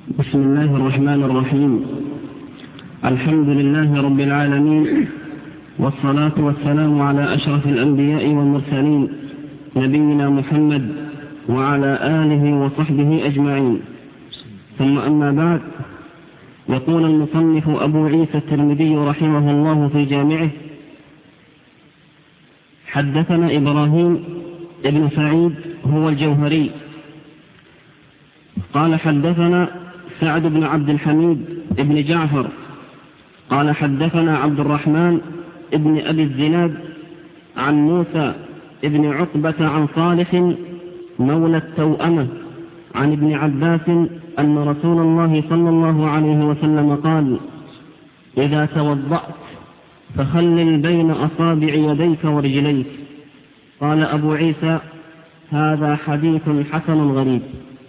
بسم الله الرحمن الرحيم. الحمد لله رب العالمين، والصلاة والسلام على أشرف الأنبياء والمرسلين نبينا محمد وعلى آله وصحبه أجمعين، ثم أما بعد. يقول المصنف أبو عيسى الترمذي رحمه الله في جامعه: حدثنا إبراهيم ابن سعيد هو الجوهري قال حدثنا سعد بن عبد الحميد ابن جعفر قال حدثنا عبد الرحمن ابن أبي الزناد عن موسى ابن عقبة عن صالح مولى التوأمة عن ابن عباس أن رسول الله صلى الله عليه وسلم قال: إذا توضأت فخلل بين أصابع يديك ورجليك. قال أبو عيسى: هذا حديث حسن غريب.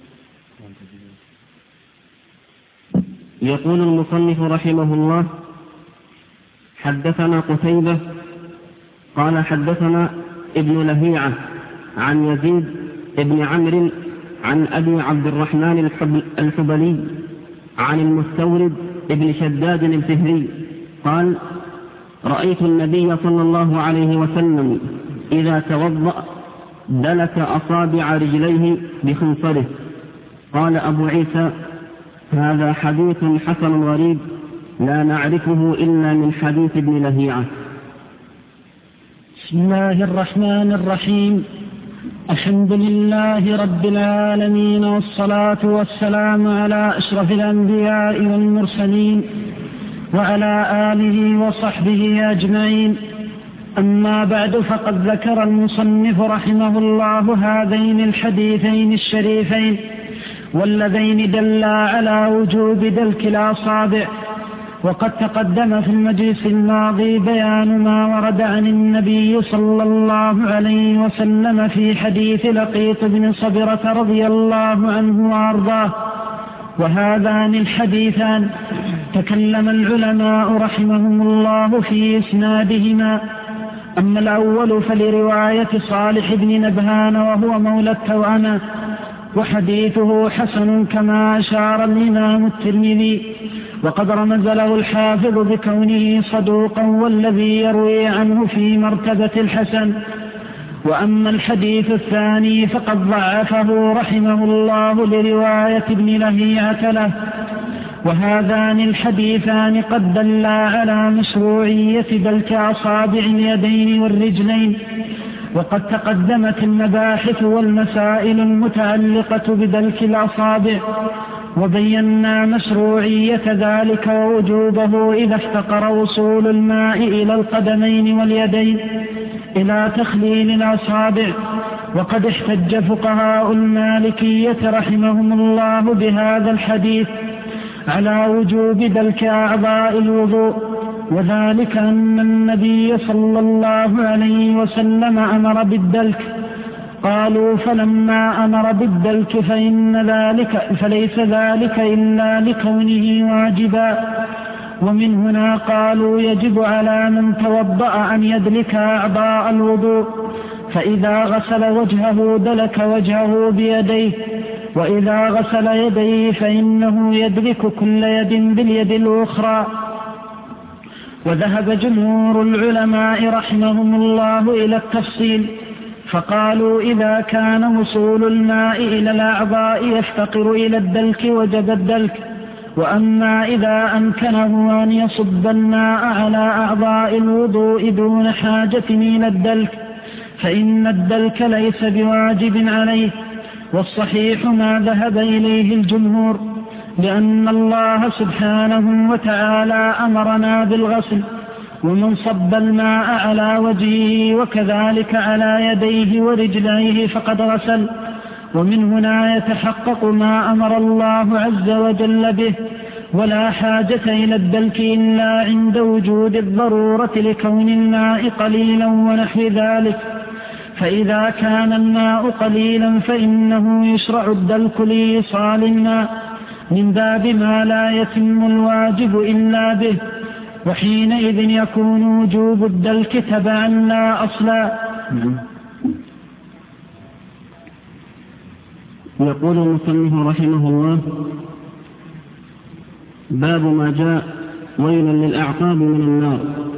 يقول المصنف رحمه الله: حدثنا قتيبة قال حدثنا ابن لهيعة عن يزيد ابن عمرو عن أبي عبد الرحمن الحبلي عن المستورد ابن شداد الفهري قال: رأيت النبي صلى الله عليه وسلم إذا توضأ دلك أصابع رجليه بخنصره. قال أبو عيسى: هذا حديث حسن غريب لا نعرفه إلا من حديث ابن لهيعة. بسم الله الرحمن الرحيم. الحمد لله رب العالمين، والصلاة والسلام على أشرف الأنبياء والمرسلين وعلى آله وصحبه أجمعين. أما بعد، فقد ذكر المصنف رحمه الله هذين الحديثين الشريفين واللذين دلا على وجوب دلك الأصابع. وقد تقدم في المجلس الماضي بيان ما ورد عن النبي صلى الله عليه وسلم في حديث لقيط بن صبرة رضي الله عنه وأرضاه. وهذان الحديثان تكلم العلماء رحمهم الله في إسنادهما. أما الأول فلرواية صالح بن نبهان وهو مولى التوأمة، وحديثه حسن كما أشار الإمام الترمذي، وقد رمز له الحافظ بكونه صدوقا، والذي يروي عنه في مرتبة الحسن. وأما الحديث الثاني فقد ضعفه رحمه الله لرواية ابن لهيعة له. وهذان الحديثان قد دلا على مشروعية دلك أصابع اليدين والرجلين. وقد تقدمت المباحث والمسائل المتعلقة بدلك الأصابع، وبينا مشروعية ذلك ووجوبه إذا افتقر وصول الماء إلى القدمين واليدين إلى تخليل الأصابع. وقد احتج فقهاء المالكية رحمهم الله بهذا الحديث على وجوب دلك أعضاء الوضوء، وذلك أن النبي صلى الله عليه وسلم أمر بالدلك. قالوا: فلما أمر بالدلك فليس ذلك إلا لكونه واجبا. ومن هنا قالوا: يجب على من توضأ أن يدلك أعضاء الوضوء، فإذا غسل وجهه دلك وجهه بيديه، وإذا غسل يديه فإنه يدلك كل يد باليد الأخرى. وذهب جمهور العلماء رحمهم الله إلى التفصيل، فقالوا: إذا كان وصول الماء إلى الأعضاء يفتقر إلى الدلك وجب الدلك. وأما إذا أمكنه أن يصب الماء على أعضاء الوضوء دون حاجة إلى الدلك فإن الدلك ليس بواجب عليه. والصحيح ما ذهب إليه الجمهور، لأن الله سبحانه وتعالى أمرنا بالغسل، ومن صب الماء على وجهه وكذلك على يديه ورجليه فقد غسل. ومن هنا يتحقق ما أمر الله عز وجل به، ولا حاجة إلى الدلك إلا عند وجود الضرورة لكون الماء قليلا ونحو ذلك. فإذا كان الماء قليلا فإنه يشرع الدلك لإيصال الماء من باب ما لا يتم الواجب إلا به، وحينئذ يكون وجوب الدلك تبعا لا أصلا. يقول المصنف رحمه الله: باب ما جاء ويل للأعقاب من النار.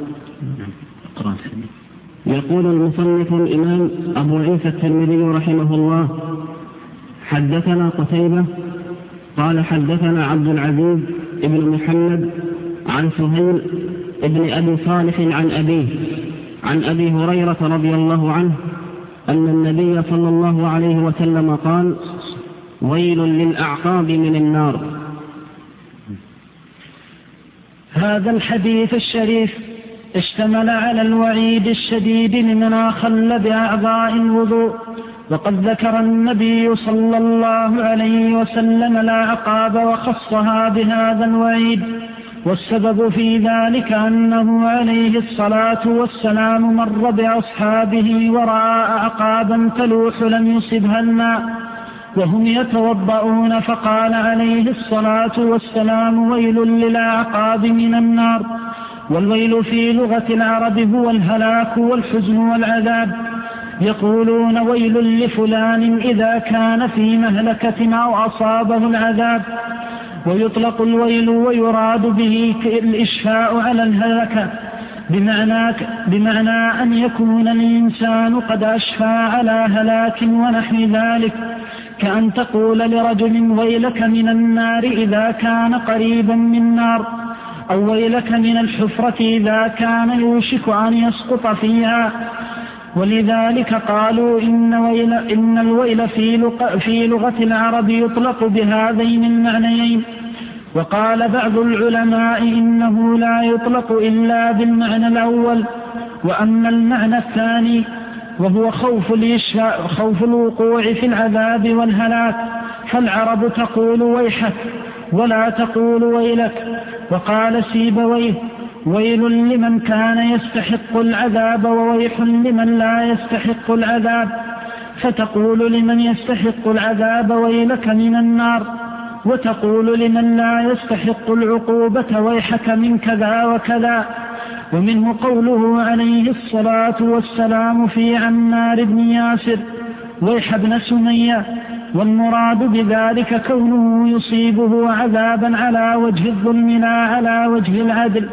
يقول المصنف الإمام أبو عيسى الترمذي رحمه الله: حدثنا قتيبة قال حدثنا عبد العزيز ابن محمد عن سهيل ابن أبي صالح عن أبي هريرة رضي الله عنه أن النبي صلى الله عليه وسلم قال: ويل للأعقاب من النار. هذا الحديث الشريف اشتمل على الوعيد الشديد لمن أخل بأعضاء الوضوء، وقد ذكر النبي صلى الله عليه وسلم الأعقاب وخصها بهذا الوعيد، والسبب في ذلك أنه عليه الصلاة والسلام مر بأصحابه ورأى أعقابا تلوح لم يصبها الماء وهم يتوضؤون، فقال عليه الصلاة والسلام: ويل للأعقاب من النار. والويل في لغة العرب هو الهلاك والحزن والعذاب. يقولون: ويل لفلان إذا كان في مهلكة أو أصابه العذاب. ويطلق الويل ويراد به الإشفاء على الهلكة، بمعنى أن يكون الإنسان قد أشفى على هلاك ونحو ذلك، كأن تقول لرجل: ويلك من النار إذا كان قريبا من نار، أو ويلك من الحفرة إذا كان يوشك أن يسقط فيها. ولذلك قالوا إن الويل في لغة العرب يطلق بهذين المعنيين. وقال بعض العلماء إنه لا يطلق إلا بالمعنى الأول، وأما المعنى الثاني وهو خوف الوقوع في العذاب والهلاك، فالعرب تقول ويحك ولا تقول ويلك. وقال سيبويه: ويل لمن كان يستحق العذاب وويح لمن لا يستحق العذاب، فتقول لمن يستحق العذاب: ويلك من النار، وتقول لمن لا يستحق العقوبة: ويحك من كذا وكذا. ومنه قوله عليه الصلاة والسلام في عمار بن ياسر: ويح ابن سمية. والمراد بذلك كونه يصيبه عذابا على وجه الظلم لا على وجه العدل،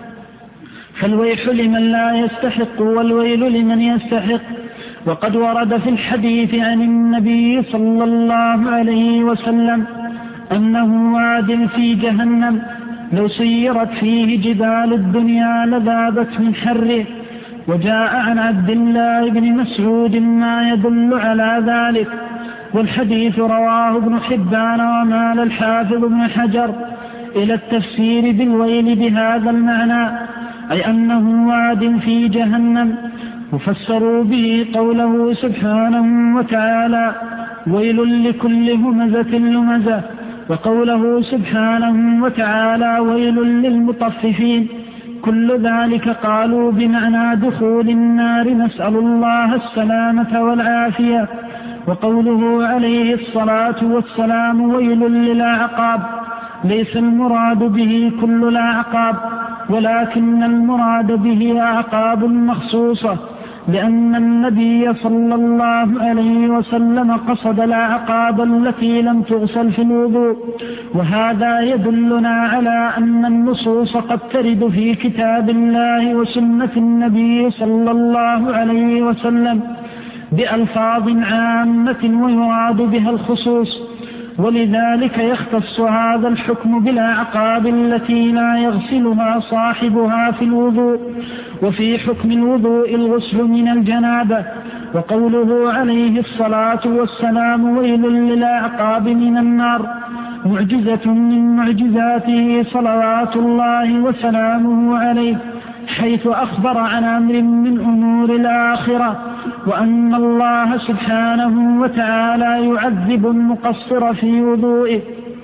فالويح لمن لا يستحق والويل لمن يستحق. وقد ورد في الحديث عن النبي صلى الله عليه وسلم أنه واد في جهنم لو سيرت فيه جبال الدنيا لذابت من حره. وجاء عن عبد الله بن مسعود ما يدل على ذلك، والحديث رواه ابن حبان ومال الحافظ ابن حجر إلى التفسير بالويل بهذا المعنى، أي أنه واد في جهنم. وفسروا به قوله سبحانه وتعالى: ويل لكل همزة لمزة، وقوله سبحانه وتعالى: ويل للمطففين. كل ذلك قالوا بمعنى دخول النار، نسأل الله السلامة والعافية. وقوله عليه الصلاة والسلام: ويل للأعقاب، ليس المراد به كل الأعقاب، ولكن المراد به أعقاب مخصوصة، لأن النبي صلى الله عليه وسلم قصد الأعقاب التي لم تغسل في الوضوء. وهذا يدلنا على أن النصوص قد ترد في كتاب الله وسنة النبي صلى الله عليه وسلم بألفاظ عامة ويراد بها الخصوص، ولذلك يختص هذا الحكم بالأعقاب التي لا يغسلها صاحبها في الوضوء. وفي حكم الوضوء الغسل من الجنابة. وقوله عليه الصلاة والسلام: ويل للأعقاب من النار، معجزة من معجزاته صلوات الله وسلامه عليه، حيث أخبر عن أمر من أمور الآخرة، وأن الله سبحانه وتعالى يعذب المقصر في وضوئه،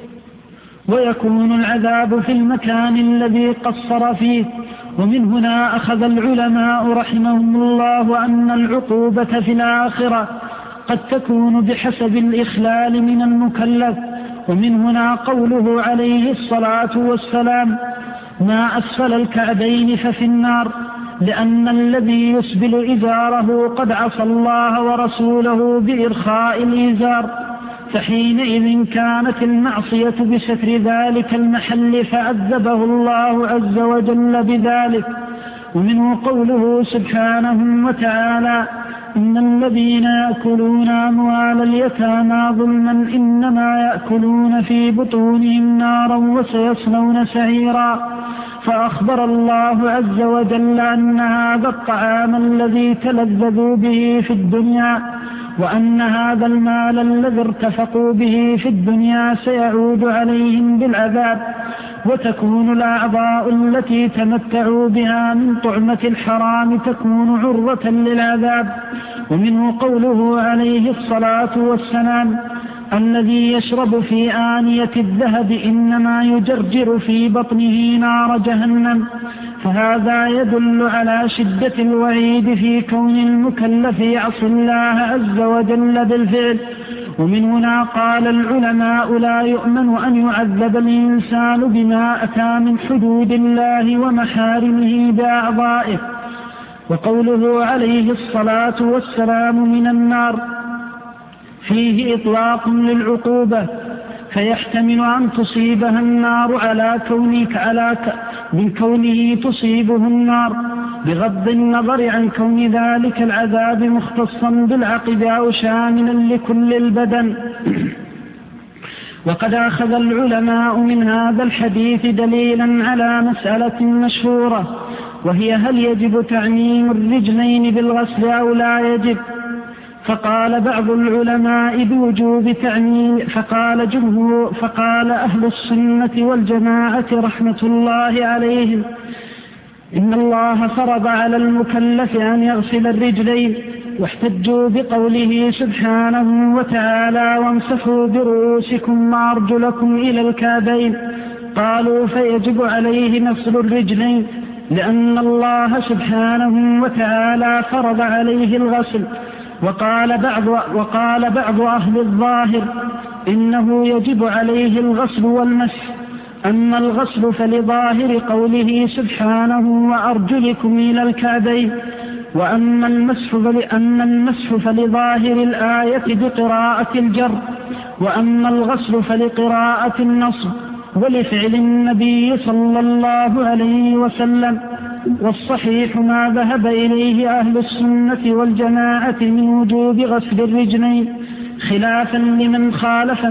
ويكون العذاب في المكان الذي قصر فيه. ومن هنا أخذ العلماء رحمهم الله أن العقوبة في الآخرة قد تكون بحسب الإخلال من المكلف. ومن هنا قوله عليه الصلاة والسلام: ما أسفل الكعبين ففي النار، لأن الذي يسبل إزاره قد عصى الله ورسوله بإرخاء الإزار. فحينئذ كانت المعصية بستر ذلك المحل فعذبه الله عز وجل بذلك. ومنه قوله سبحانه وتعالى: إن الذين يأكلون أموال اليتامى ظلما إنما يأكلون في بطونهم نارا وسيصلون سعيرا. فأخبر الله عز وجل أن هذا الطعام الذي تلذذوا به في الدنيا وأن هذا المال الذي ارتفقوا به في الدنيا سيعود عليهم بالعذاب، وتكون الأعضاء التي تمتعوا بها من طعمة الحرام تكون عرضة للعذاب. ومنه قوله عليه الصلاة والسلام: الذي يشرب في آنية الذهب إنما يجرجر في بطنه نار جهنم. فهذا يدل على شدة الوعيد في كون المكلف يعصي الله عز وجل بالفعل. ومن هنا قال العلماء: لا يؤمن أن يعذب الإنسان بما أتى من حدود الله ومحارمه بأعضائه. وقوله عليه الصلاة والسلام: من النار، فيه إطلاق للعقوبة، فيحتمل أن تصيبها النار من كونه تصيبه النار، بغض النظر عن كون ذلك العذاب مختصا بالعقب أو شاملا لكل البدن. وقد أخذ العلماء من هذا الحديث دليلا على مسألة مشهورة، وهي: هل يجب تعميم الرجلين بالغسل أو لا يجب؟ فقال بعض العلماء بوجوب تعميم، فقال أهل السنة والجماعة رحمة الله عليهم: إن الله فرض على المكلف أن يغسل الرجلين، واحتجوا بقوله سبحانه وتعالى: وامسحوا برؤوسكم وأرجلكم إلى الكعبين. قالوا: فيجب عليه غسل الرجلين لأن الله سبحانه وتعالى فرض عليه الغسل. وقال بعض أهل الظاهر: إنه يجب عليه الغسل والمسح. أما الغسل فلظاهر قوله سبحانه: وأرجلكم إلى الكعبين. وأما المسح فلظاهر الآية بقراءة الجر. وأما الغسل فلقراءة النصب ولفعل النبي صلى الله عليه وسلم. والصحيح ما ذهب إليه أهل السنة والجماعة من وجوب غسل الرجلين، خلافا لمن خالف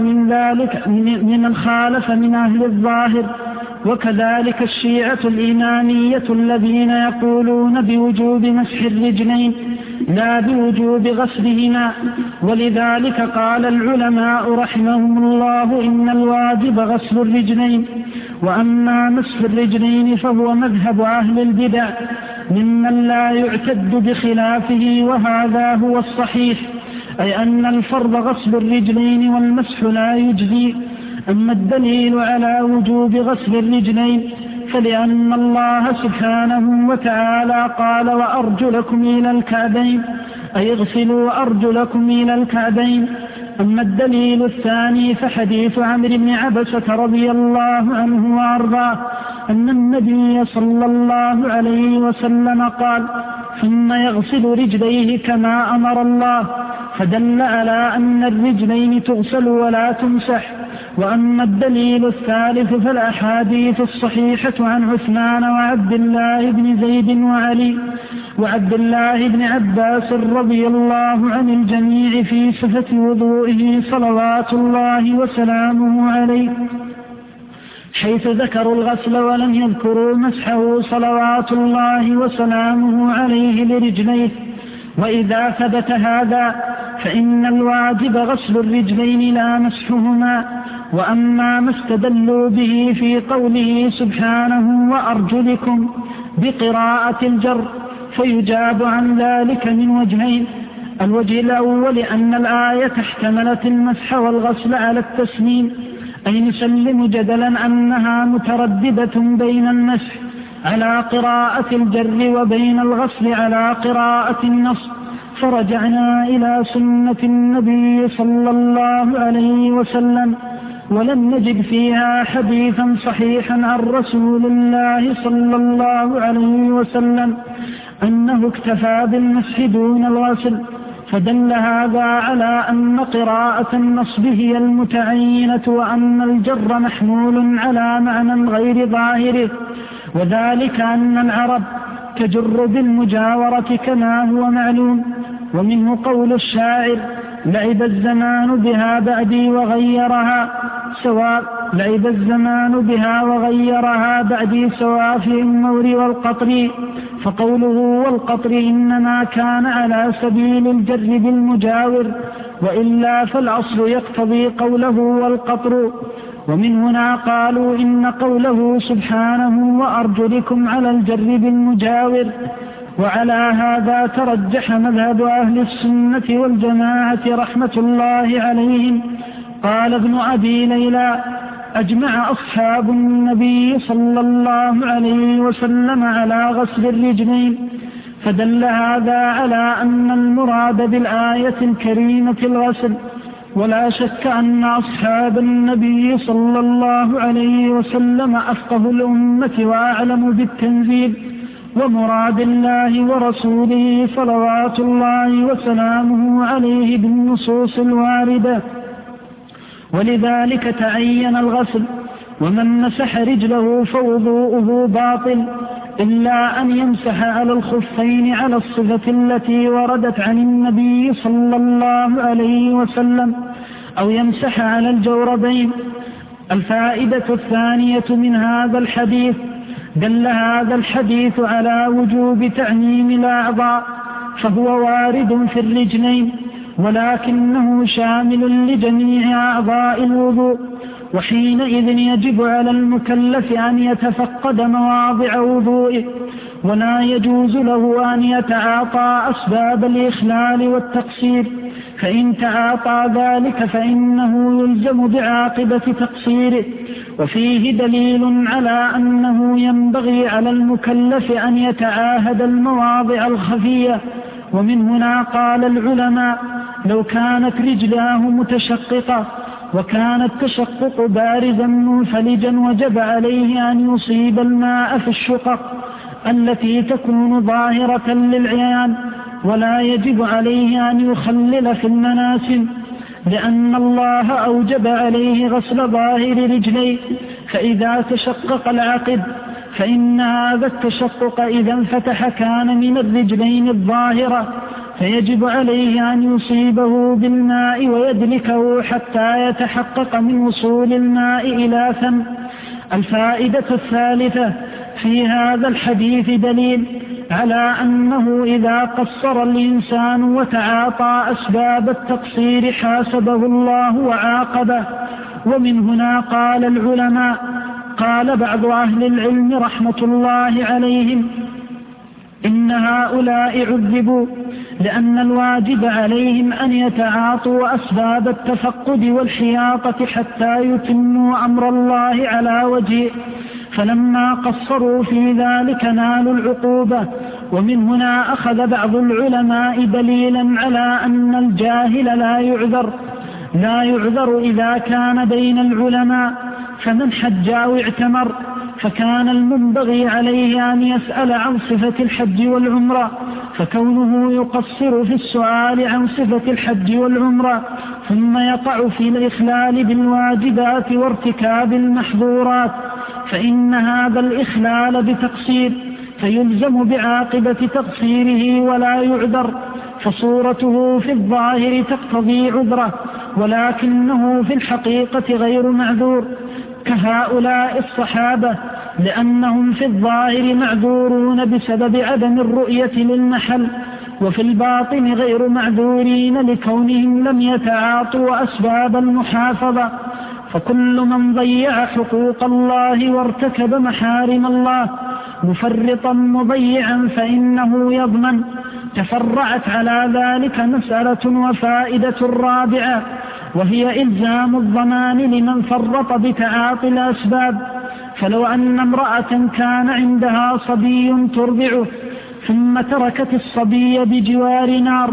من أهل الظاهر. وكذلك الشيعة الإمامية الذين يقولون بوجوب مسح الرجلين لا بوجوب غسلهما. ولذلك قال العلماء رحمهم الله: إن الواجب غسل الرجلين، وأما مسح الرجلين فهو مذهب أهل البدع ممن لا يعتد بخلافه، وهذا هو الصحيح، أي أن الفرض غسل الرجلين والمسح لا يجزي. أما الدليل على وجوب غسل الرجلين فلأن الله سبحانه وتعالى قال: وأرجلكم إلى الكعبين، أي اغسلوا أرجلكم إلى الكعبين. أما الدليل الثاني فحديث عمرو بن عبسة رضي الله عنه وأرضاه أن النبي صلى الله عليه وسلم قال: ثم يغسل رجليه كما أمر الله، فدل على أن الرجلين تغسل ولا تمسح. وأما الدليل الثالث فالأحاديث الصحيحة عن عثمان وعبد الله بن زيد وعلي وعبد الله بن عباس رضي الله عن الجميع في صفة وضوئه صلوات الله وسلامه عليه، حيث ذكروا الغسل ولم يذكروا مسحه صلوات الله وسلامه عليه لرجليه. وإذا ثبت هذا فإن الواجب غسل الرجلين لا مسحهما. وأما ما استدلوا به في قوله سبحانه: وأرجلكم بقراءة الجر، فيجاب عن ذلك من وجهين: الوجه الأول أن الآية احتملت المسح والغسل على التسليم، أي نسلم جدلا أنها مترددة بين المسح على قراءة الجر وبين الغسل على قراءة النصب، فرجعنا إلى سنة النبي صلى الله عليه وسلم ولم نجد فيها حديثا صحيحا عن رسول الله صلى الله عليه وسلم أنه اكتفى بالمسح دون الغسل، فدل هذا على أن قراءة النصب هي المتعينة، وأن الجر محمول على معنى غير ظاهره، وذلك أن العرب تجر بالمجاورة كما هو معلوم. ومنه قول الشاعر: لعب الزمان بها بعدي وغيرها سواء لعب الزمان بها وغيرها بعدي سواء في النور والقطر. فقوله والقطر إنما كان على سبيل الجر بالمجاور، وإلا فالأصل يقتضي قوله والقطر. ومن هنا قالوا إن قوله سبحانه وأرجلكم على الجر بالمجاور. وعلى هذا ترجح مذهب أهل السنة والجماعة رحمة الله عليهم. قال ابن أبي ليلى: أجمع أصحاب النبي صلى الله عليه وسلم على غسل الرجلين، فدل هذا على أن المراد بالآية الكريمة الغسل. ولا شك أن أصحاب النبي صلى الله عليه وسلم أفقه الأمة وأعلم بالتنزيل ومراد الله ورسوله صلوات الله وسلامه عليه بالنصوص الواردة، ولذلك تعين الغسل. ومن مسح رجله فوضوءه باطل، إلا أن يمسح على الخفين على الصفة التي وردت عن النبي صلى الله عليه وسلم، أو يمسح على الجوربين. الفائدة الثانية من هذا الحديث: دل هذا الحديث على وجوب تعميم الأعضاء، فهو وارد في الرجلين، ولكنه شامل لجميع أعضاء الوضوء، وحينئذ يجب على المكلف أن يتفقد مواضع وضوئه، ولا يجوز له أن يتعاطى أسباب الإخلال والتقصير، فإن تعاطى ذلك فإنه يلزم بعاقبة تقصيره. وفيه دليل على أنه ينبغي على المكلف أن يتعاهد المواضع الخفية. ومن هنا قال العلماء: لو كانت رجلاه متشققة وكان التشقق بارزا منفلجا وجب عليه أن يصيب الماء في الشقق التي تكون ظاهرة للعيان، ولا يجب عليه أن يخلل في المناسم، لأن الله أوجب عليه غسل ظاهر رجليه. فإذا تشقق العقد فإن هذا التشقق إذا انفتح كان من الرجلين الظاهرة، فيجب عليه أن يصيبه بالماء ويدلكه حتى يتحقق من وصول الماء إلى فم. الفائدة الثالثة: في هذا الحديث دليل على أنه إذا قصر الإنسان وتعاطى أسباب التقصير حاسبه الله وعاقبه. ومن هنا قال العلماء: قال بعض أهل العلم رحمة الله عليهم: إن هؤلاء عذبوا لأن الواجب عليهم أن يتعاطوا أسباب التفقد والحياطة حتى يتموا أمر الله على وجهه، فلما قصروا في ذلك نالوا العقوبة. ومن هنا أخذ بعض العلماء دليلا على أن الجاهل لا يعذر إذا كان بين العلماء، فمن حج أو اعتمر فكان المنبغي عليه أن يسأل عن صفة الحج والعمرة، فكونه يقصر في السؤال عن صفة الحج والعمرة ثم يقع في الإخلال بالواجبات وارتكاب المحظورات، فإن هذا الإخلال بتقصير فيلزم بعاقبة تقصيره ولا يعذر، فصورته في الظاهر تقتضي عذره، ولكنه في الحقيقة غير معذور كهؤلاء الصحابة، لأنهم في الظاهر معذورون بسبب عدم الرؤية للمحل، وفي الباطن غير معذورين لكونهم لم يتعاطوا أسباب المحافظة. فكل من ضيع حقوق الله وارتكب محارم الله مفرطا مضيعا فإنه يضمن. تفرعت على ذلك مسألة وفائدة رابعة، وهي إلزام الضمان لمن فرط بتعاطي الأسباب. فلو أن امرأة كان عندها صبي ترضعه ثم تركت الصبي بجوار نار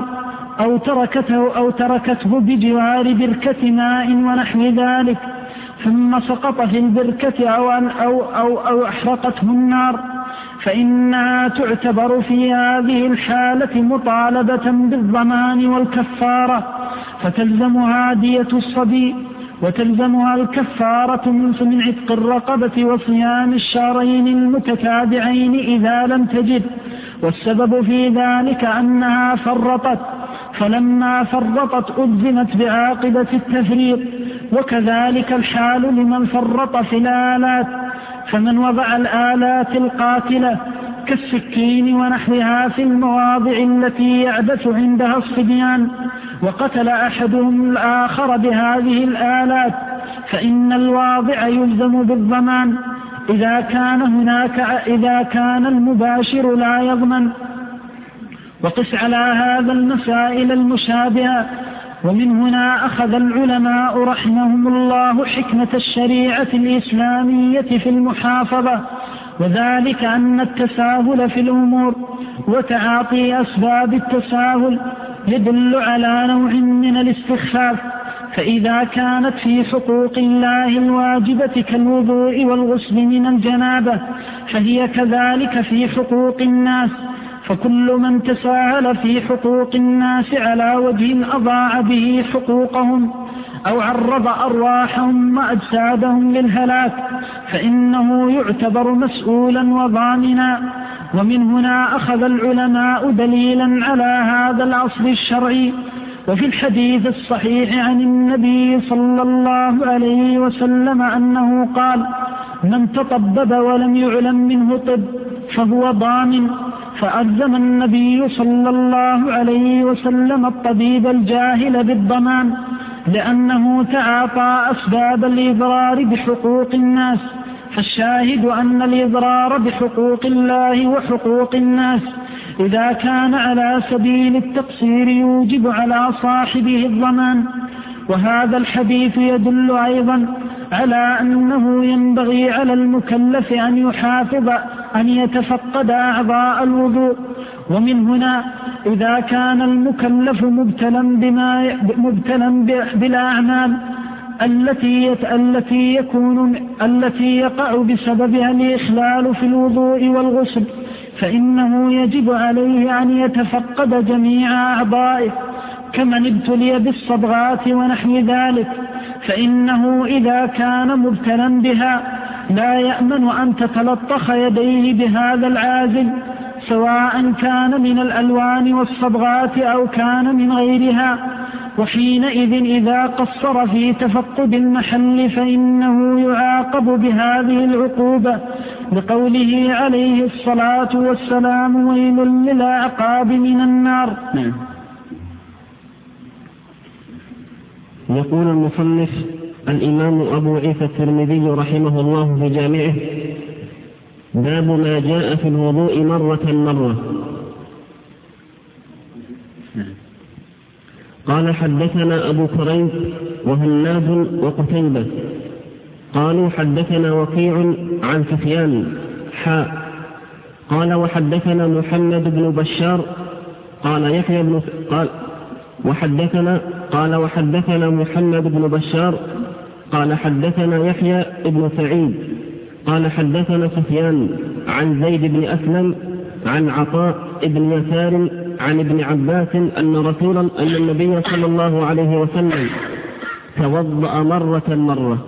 أو تركته بجوار بركة ماء ونحو ذلك، ثم سقط في البركة أو أحرقته النار، فإنها تعتبر في هذه الحالة مطالبة بالضمان والكفارة، فتلزمها دية الصبي، وتلزمها الكفارة من عتق الرقبة وصيام الشهرين المتتابعين إذا لم تجد. والسبب في ذلك أنها فرطت، فلما فرطت ألزمت بعاقبة التفريط. وكذلك الحال لمن فرط في الآلات، فمن وضع الآلات القاتلة كالسكين ونحوها في المواضع التي يعبث عندها الصبيان، وقتل أحدهم الآخر بهذه الآلات، فإن الواضع يلزم بالضمان إذا كان المباشر لا يضمن. وقس على هذا المسائل المشابهة. ومن هنا أخذ العلماء رحمهم الله حكمة الشريعة الإسلامية في المحافظة، وذلك أن التساهل في الأمور وتعاطي أسباب التساهل يدل على نوع من الاستخفاف. فإذا كانت في حقوق الله الواجبة كالوضوء والغسل من الجنابة فهي كذلك في حقوق الناس، فكل من تساهل في حقوق الناس على وجه أضاع به حقوقهم أو عرض أرواحهم وأجسادهم للهلاك فإنه يعتبر مسؤولا وضامنا. ومن هنا أخذ العلماء دليلا على هذا الأصل الشرعي. وفي الحديث الصحيح عن النبي صلى الله عليه وسلم أنه قال: من تطبب ولم يعلم منه طب فهو ضامن. فألزم النبي صلى الله عليه وسلم الطبيب الجاهل بالضمان، لأنه تعاطى أسباب الإضرار بحقوق الناس. فالشاهد أن الإضرار بحقوق الله وحقوق الناس إذا كان على سبيل التقصير يوجب على صاحبه الضمان. وهذا الحديث يدل أيضا على أنه ينبغي على المكلف أن يحافظ أن يتفقد أعضاء الوضوء. ومن هنا إذا كان المكلف مبتلا بالأعمال التي يقع بسببها الإخلال في الوضوء والغسل فإنه يجب عليه أن يتفقد جميع أعضائه كمن ابتلي بالصبغات ونحو ذلك، فإنه إذا كان مبتلا بها لا يأمن أن تتلطخ يديه بهذا العازل، سواء كان من الألوان والصبغات أو كان من غيرها. وحينئذ إذا قصر في تفقد المحل فإنه يعاقب بهذه العقوبة، لقوله عليه الصلاة والسلام: ويل للأعقاب من النار. يقول المصنف الإمام أبو عيسى الترمذي رحمه الله في جامعه: باب ما جاء في الوضوء مرة. قال: حدثنا أبو كريب وهناد وقتيبة قالوا: حدثنا وكيع عن سفيان قال: وحدثنا محمد بن بشار قال يحيى بن وحدثنا محمد بن بشار قال حدثنا يحيى بن سعيد قال حدثنا سفيان عن زيد بن أسلم عن عطاء بن يسار عن ابن عباس أن النبي صلى الله عليه وسلم توضأ مرة.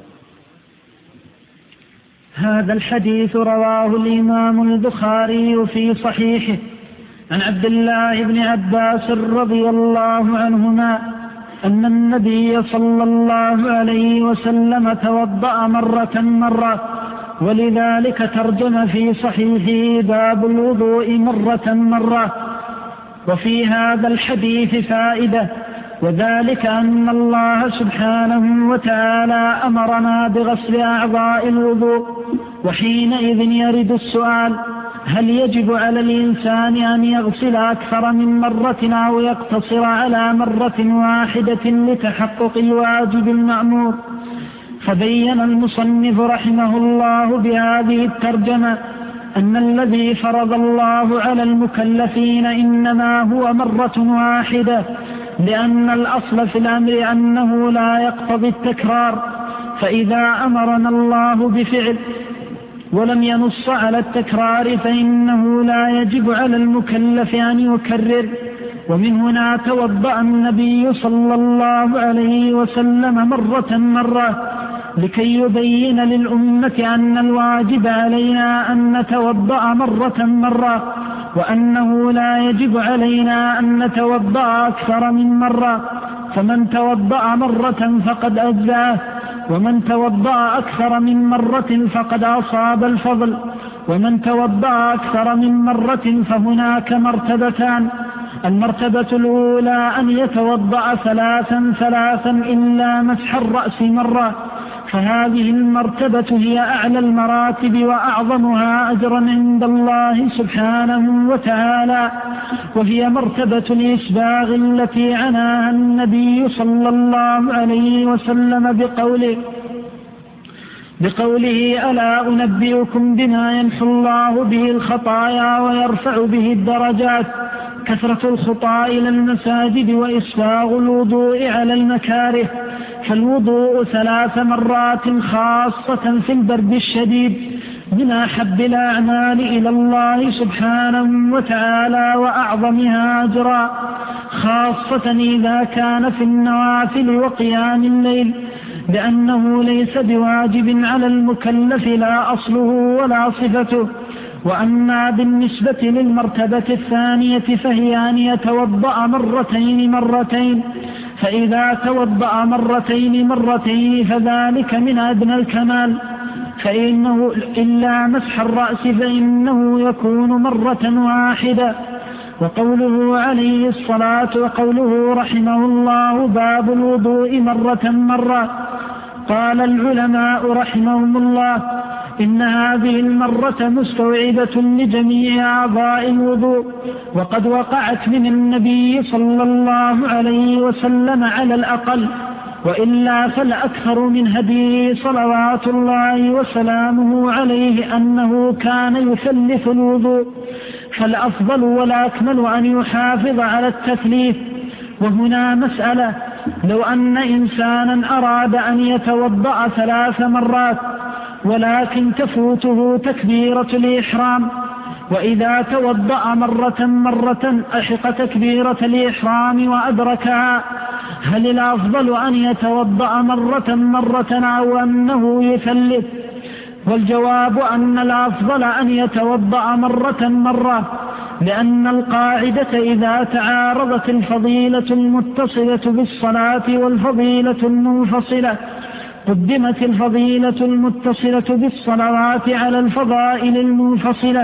هذا الحديث رواه الإمام البخاري في صحيحه عن عبد الله بن عباس رضي الله عنهما أن النبي صلى الله عليه وسلم توضأ مرة، ولذلك ترجم في صحيحه باب الوضوء مرة. وفي هذا الحديث فائدة، وذلك أن الله سبحانه وتعالى أمرنا بغسل أعضاء الوضوء، وحينئذ يرد السؤال: هل يجب على الإنسان أن يغسل أكثر من مرة أو يقتصر على مرة واحدة لتحقق الواجب المأمور؟ فبين المصنف رحمه الله بهذه الترجمة أن الذي فرض الله على المكلفين إنما هو مرة واحدة، لأن الأصل في الأمر أنه لا يقتضي التكرار. فإذا أمرنا الله بفعل ولم ينص على التكرار فإنه لا يجب على المكلف أن يكرر. ومن هنا توضأ النبي صلى الله عليه وسلم مرة لكي يبين للأمة أن الواجب علينا أن نتوضأ مرة وأنه لا يجب علينا أن نتوضأ أكثر من مرة، فمن توضأ مرة فقد أجزاه، ومن توضأ أكثر من مرة فقد أصاب الفضل، ومن توضأ أكثر من مرة فهناك مرتبتان: المرتبة الأولى أن يتوضأ ثلاثا إلا مسح الرأس مرة، فهذه المرتبة هي أعلى المراتب وأعظمها أجرا عند الله سبحانه وتعالى، وهي مرتبة الإسباغ التي عناها النبي صلى الله عليه وسلم بقوله: ألا أنبئكم بما يمحو الله به الخطايا ويرفع به الدرجات؟ كثرة الخطى إلى المساجد وإسباغ الوضوء على المكاره، فالوضوء 3 مرات خاصة في البرد الشديد من أحب الأعمال إلى الله سبحانه وتعالى وأعظمها أجرا، خاصة إذا كان في النوافل وقيام الليل، لأنه ليس بواجب على المكلف لا أصله ولا صفته. وأما بالنسبة للمرتبة الثانية فهي أن يتوضأ مرتين، فإذا توضأ مرتين فذلك من أدنى الكمال، فإنه إلا مسح الرأس فإنه يكون مرة واحدة. وقوله عليه الصلاة وقوله رحمه الله: باب الوضوء مرة. قال العلماء رحمهم الله: إن هذه المرة مستوعبة لجميع أعضاء الوضوء، وقد وقعت من النبي صلى الله عليه وسلم على الأقل، وإلا فالأكثر من هديه صلوات الله وسلامه عليه أنه كان يثلث الوضوء، فالأفضل والأكمل أن يحافظ على التثليث. وهنا مسألة: لو أن إنسانا أراد أن يتوضأ 3 مرات ولكن تفوته تكبيرة الإحرام، وإذا توضأ مرة أحق تكبيرة الإحرام وأدركها، هل الأفضل أن يتوضأ مرة أو أنه يثلث؟ والجواب أن الأفضل أن يتوضأ مرة، لأن القاعدة إذا تعارضت الفضيلة المتصلة بالصلاة والفضيلة المنفصلة قدمت الفضيلة المتصلة بالصلوات على الفضائل المنفصلة.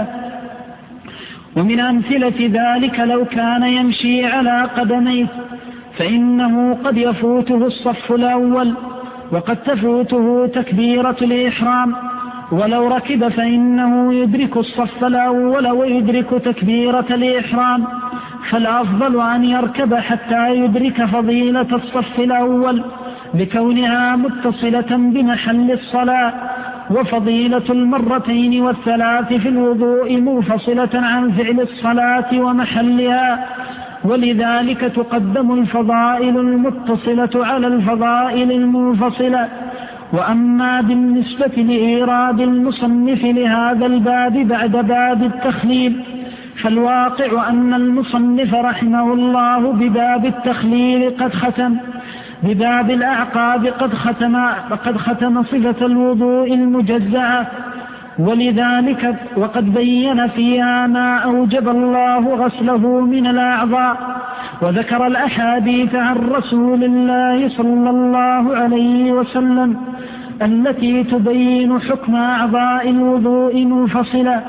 ومن أمثلة ذلك لو كان يمشي على قدميه فإنه قد يفوته الصف الأول وقد تفوته تكبيرة الإحرام، ولو ركب فإنه يدرك الصف الأول ويدرك تكبيرة الإحرام، فالأفضل أن يركب حتى يدرك فضيلة الصف الأول لكونها متصلة بمحل الصلاة، وفضيلة المرتين والثلاث في الوضوء منفصلة عن فعل الصلاة ومحلها، ولذلك تقدم الفضائل المتصلة على الفضائل المنفصلة. وأما بالنسبة لإيراد المصنف لهذا الباب بعد باب التخليل، فالواقع أن المصنف رحمه الله بباب التخليل قد ختم، بباب الأعقاب قد ختم صفة الوضوء المجزعة، ولذلك وقد بين فيها ما أوجب الله غسله من الأعضاء، وذكر الأحاديث عن رسول الله صلى الله عليه وسلم التي تبين حكم أعضاء الوضوء منفصلا.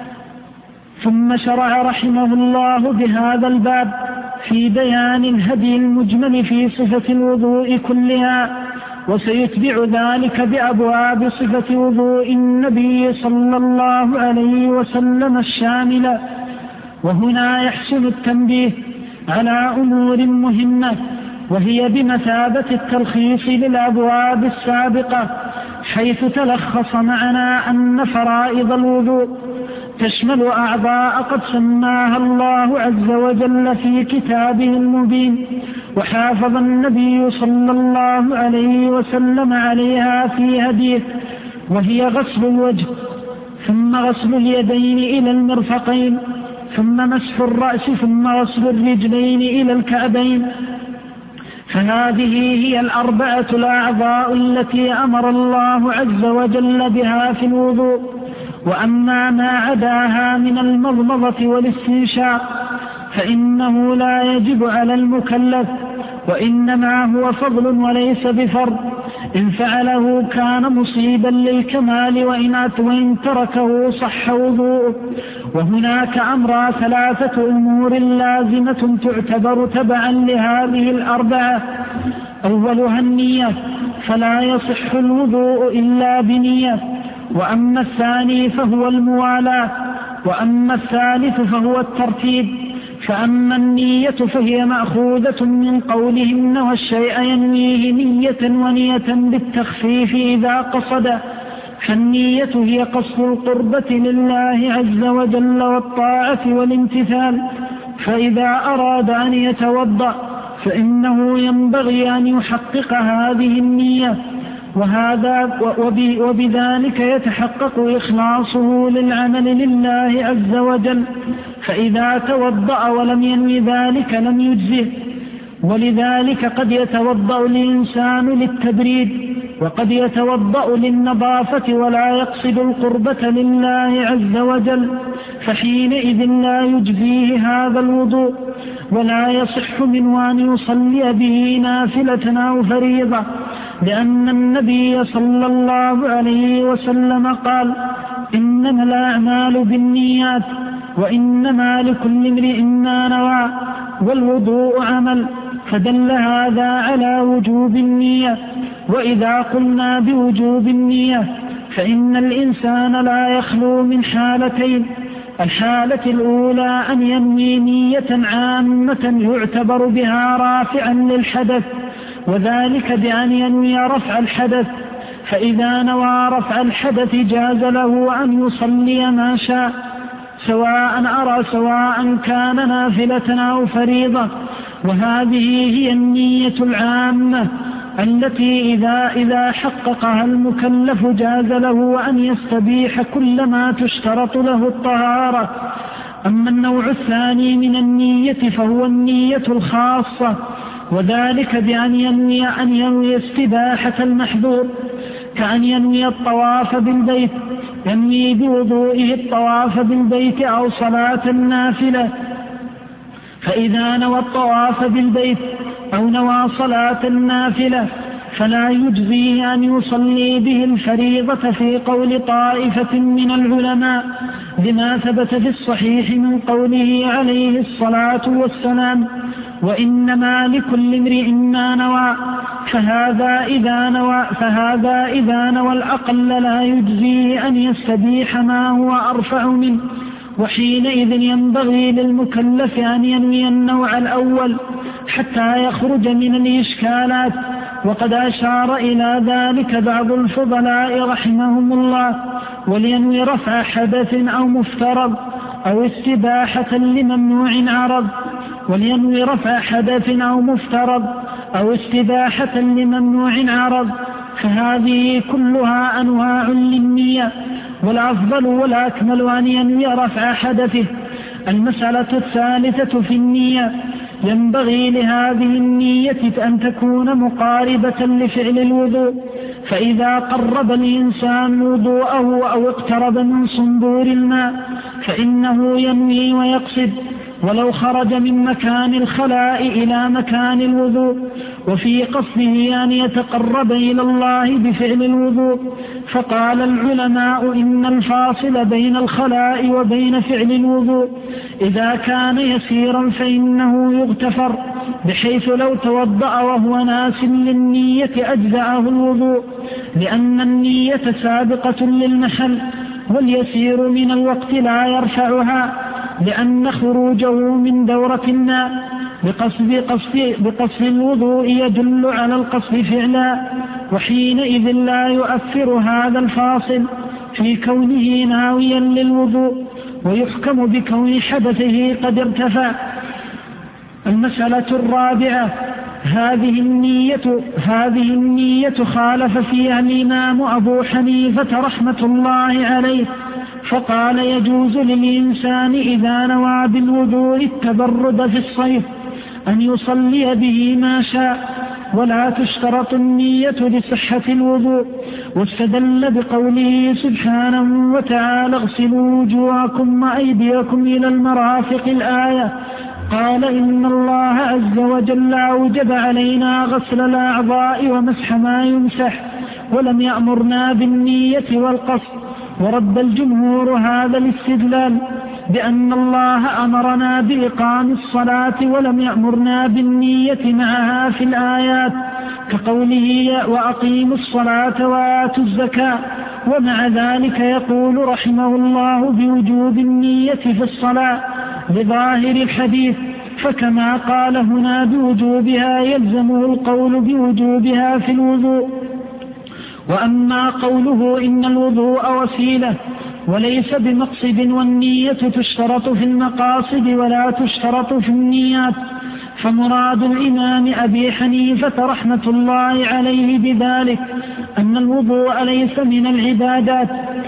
ثم شرع رحمه الله بهذا الباب في بيان الهدي المجمل في صفة الوضوء كلها، وسيتبع ذلك بأبواب صفة وضوء النبي صلى الله عليه وسلم الشاملة. وهنا يحسن التنبيه على أمور مهمة، وهي بمثابة التلخيص للأبواب السابقة، حيث تلخص معنا أن فرائض الوضوء تشمل أعضاء قد سماها الله عز وجل في كتابه المبين، وحافظ النبي صلى الله عليه وسلم عليها في هديه، وهي غسل الوجه ثم غسل اليدين إلى المرفقين، ثم مسح الرأس، ثم غسل الرجلين إلى الكعبين. فهذه هي الأربعة الأعضاء التي أمر الله عز وجل بها في الوضوء. وأما ما عداها من المضمضة والاستنشاق فإنه لا يجب على المكلف، وإنما هو فضل وليس بفرض. إن فعله كان مصيبا للكمال، وإن تركه صح وضوءه. وهناك أمر ثلاثة أمور لازمة تعتبر تبعا لهذه الأربعة. أولها النية، فلا يصح الوضوء إلا بنية. وأما الثاني فهو الموالاة. وأما الثالث فهو الترتيب. فأما النية فهي مأخوذة من قولهم نوى الشيء ينويه نية، ونية بالتخفيف إذا قصد. فالنية هي قصد القربة لله عز وجل والطاعة والامتثال. فإذا أراد أن يتوضأ فإنه ينبغي أن يحقق هذه النية، وبذلك يتحقق إخلاصه للعمل لله عز وجل. فإذا توضأ ولم ينوي ذلك لم يجزه. ولذلك قد يتوضأ الإنسان للتبريد، وقد يتوضأ للنظافة ولا يقصد القربة لله عز وجل، فحينئذ لا يجزيه هذا الوضوء، ولا يصح منه أن يصلي به نافلة أو فريضة، لأن النبي صلى الله عليه وسلم قال: إنما الأعمال بالنيات، وإنما لكل امرئ ما نوى، والوضوء عمل. فدل هذا على وجوب النية. وإذا قلنا بوجوب النية فإن الإنسان لا يخلو من حالتين: الحالة الأولى أن ينوي نية عامة يعتبر بها رافعا للحدث، وذلك بأن ينوي رفع الحدث. فإذا نوى رفع الحدث جاز له أن يصلي ما شاء، سواء كان نافلة أو فريضة. وهذه هي النية العامة التي إذا حققها المكلف جاز له أن يستبيح كل ما تشترط له الطهارة. أما النوع الثاني من النية فهو النية الخاصة، وذلك بأن ينوي استباحة المحظور، كأن ينوي الطواف بالبيت، ينوي بوضوئه الطواف بالبيت أو صلاة النافلة. فإذا نوى الطواف بالبيت أو نوى صلاة النافلة فلا يجزيه أن يصلي به الفريضة في قول طائفة من العلماء، لما ثبت في الصحيح من قوله عليه الصلاة والسلام: وإنما لكل امرئ ما نوى. فهذا إذا نوى الأقل لا يجزيه أن يستبيح ما هو أرفع منه، وحينئذ ينبغي للمكلف أن ينوي النوع الأول حتى يخرج من الإشكالات. وقد أشار إلى ذلك بعض الفضلاء رحمهم الله: ولينوي رفع حدث أو مفترض أو استباحة لممنوع عرض. ولينوي رفع حدث أو مفترض أو استباحة لممنوع عرض. فهذه كلها أنواع للنية، والأفضل والأكمل أن ينوي رفع حدثه. المسألة الثالثة في النية: ينبغي لهذه النية أن تكون مقاربة لفعل الوضوء. فإذا قرب الإنسان وضوءه أو اقترب من صنبور الماء فإنه ينوي ويقصد، ولو خرج من مكان الخلاء إلى مكان الوضوء، وفي قصده أن يتقرب إلى الله بفعل الوضوء. فقال العلماء: إن الفاصل بين الخلاء وبين فعل الوضوء إذا كان يسيرا فإنه يغتفر، بحيث لو توضأ وهو ناس للنية أجزأه الوضوء، لأن النية سابقة للمحل، واليسير من الوقت لا يرفعها، لأن خروجه من دورة الماء بقصد الوضوء يدل على القصد فعلا، وحينئذ لا يؤثر هذا الفاصل في كونه ناويا للوضوء، ويحكم بكون حدثه قد ارتفع. المسألة الرابعة: هذه النية خالف فيها الإمام أبو حنيفة رحمة الله عليه، فقال يجوز للإنسان إذا نوى بالوضوء التبرد في الصيف أن يصلي به ما شاء، ولا تشترط النية لصحة الوضوء. واستدل بقوله سبحانه وتعالى اغسلوا وجوهكم وأيديكم إلى المرافق الآية. قال إن الله عز وجل أوجب علينا غسل الأعضاء ومسح ما يمسح، ولم يأمرنا بالنية والقصد. ورد الجمهور هذا الاستدلال بأن الله أمرنا بإقام الصلاة ولم يأمرنا بالنية معها في الآيات، كقوله وأقيموا الصلاة وآتوا الزكاة. ومع ذلك يقول رحمه الله بوجوب النية في الصلاة لظاهر الحديث، فكما قال هنا بوجوبها يلزمه القول بوجوبها في الوضوء. وأما قوله إن الوضوء وسيلة وليس بمقصد والنية تشترط في المقاصد ولا تشترط في النيات، فمراد الإمام أبي حنيفة رحمة الله عليه بذلك أن الوضوء ليس من العبادات،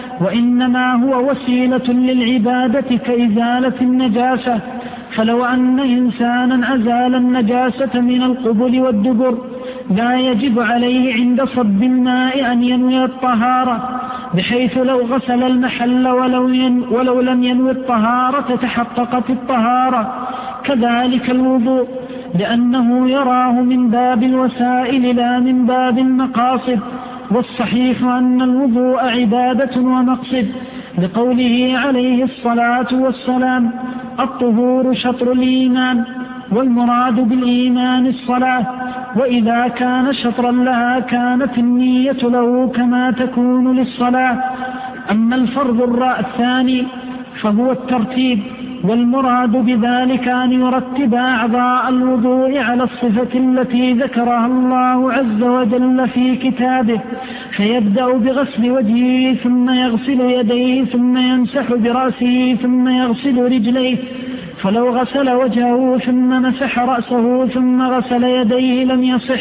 وإنما هو وسيلة للعبادة كإزالة النجاسة. فلو أن إنسانا أزال النجاسة من القبل والدبر لا يجب عليه عند صب الماء أن ينوي الطهارة، بحيث لو غسل المحل ولو لم ينوي الطهارة تحققت الطهارة. كذلك الوضوء، لأنه يراه من باب الوسائل لا من باب المقاصد. والصحيح أن الوضوء عبادة ومقصد، لقوله عليه الصلاة والسلام الطهور شطر الإيمان، والمراد بالإيمان الصلاة، وإذا كان شطرا لها كانت النية له كما تكون للصلاة. أما الفرض الثاني فهو الترتيب، والمراد بذلك أن يرتب أعضاء الوضوء على الصفة التي ذكرها الله عز وجل في كتابه، فيبدأ بغسل وجهه ثم يغسل يديه ثم يمسح برأسه ثم يغسل رجليه، فلو غسل وجهه ثم مسح رأسه ثم غسل يديه لم يصح.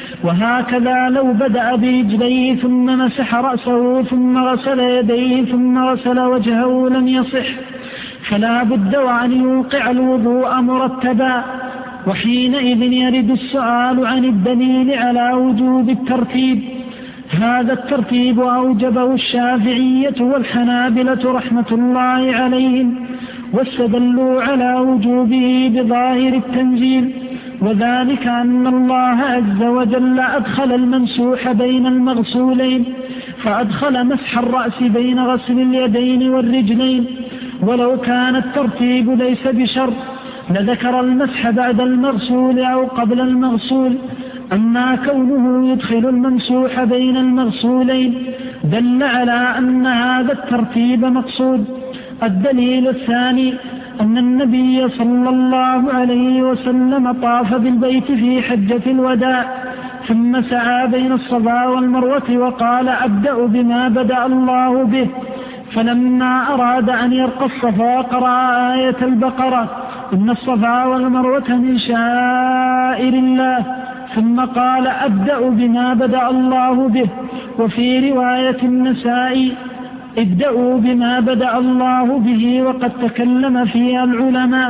وهكذا لو بدأ برجليه ثم مسح رأسه ثم غسل يديه ثم غسل وجهه لم يصح. فلا بد وأن يوقع الوضوء مرتبا، وحينئذ يرد السؤال عن الدليل على وجوب الترتيب. هذا الترتيب أوجبه الشافعية والحنابلة رحمة الله عليهم، واستدلوا على وجوبه بظاهر التنزيل، وذلك أن الله عز وجل أدخل الممسوح بين المغسولين، فأدخل مسح الرأس بين غسل اليدين والرجلين. ولو كان الترتيب ليس بشرط لذكر المسح بعد المغسول أو قبل المغسول، أما كونه يدخل الممسوح بين المغسولين دل على أن هذا الترتيب مقصود. الدليل الثاني أن النبي صلى الله عليه وسلم طاف بالبيت في حجة الوداع ثم سعى بين الصفا والمروة وقال أبدأ بما بدأ الله به، فلما أراد أن يرقى الصفا قرأ آية البقرة إن الصفا والمروة من شعائر الله، ثم قال أبدأ بما بدأ الله به. وفي رواية النسائي ابدأوا بما بدأ الله به، وقد تكلم فيها العلماء،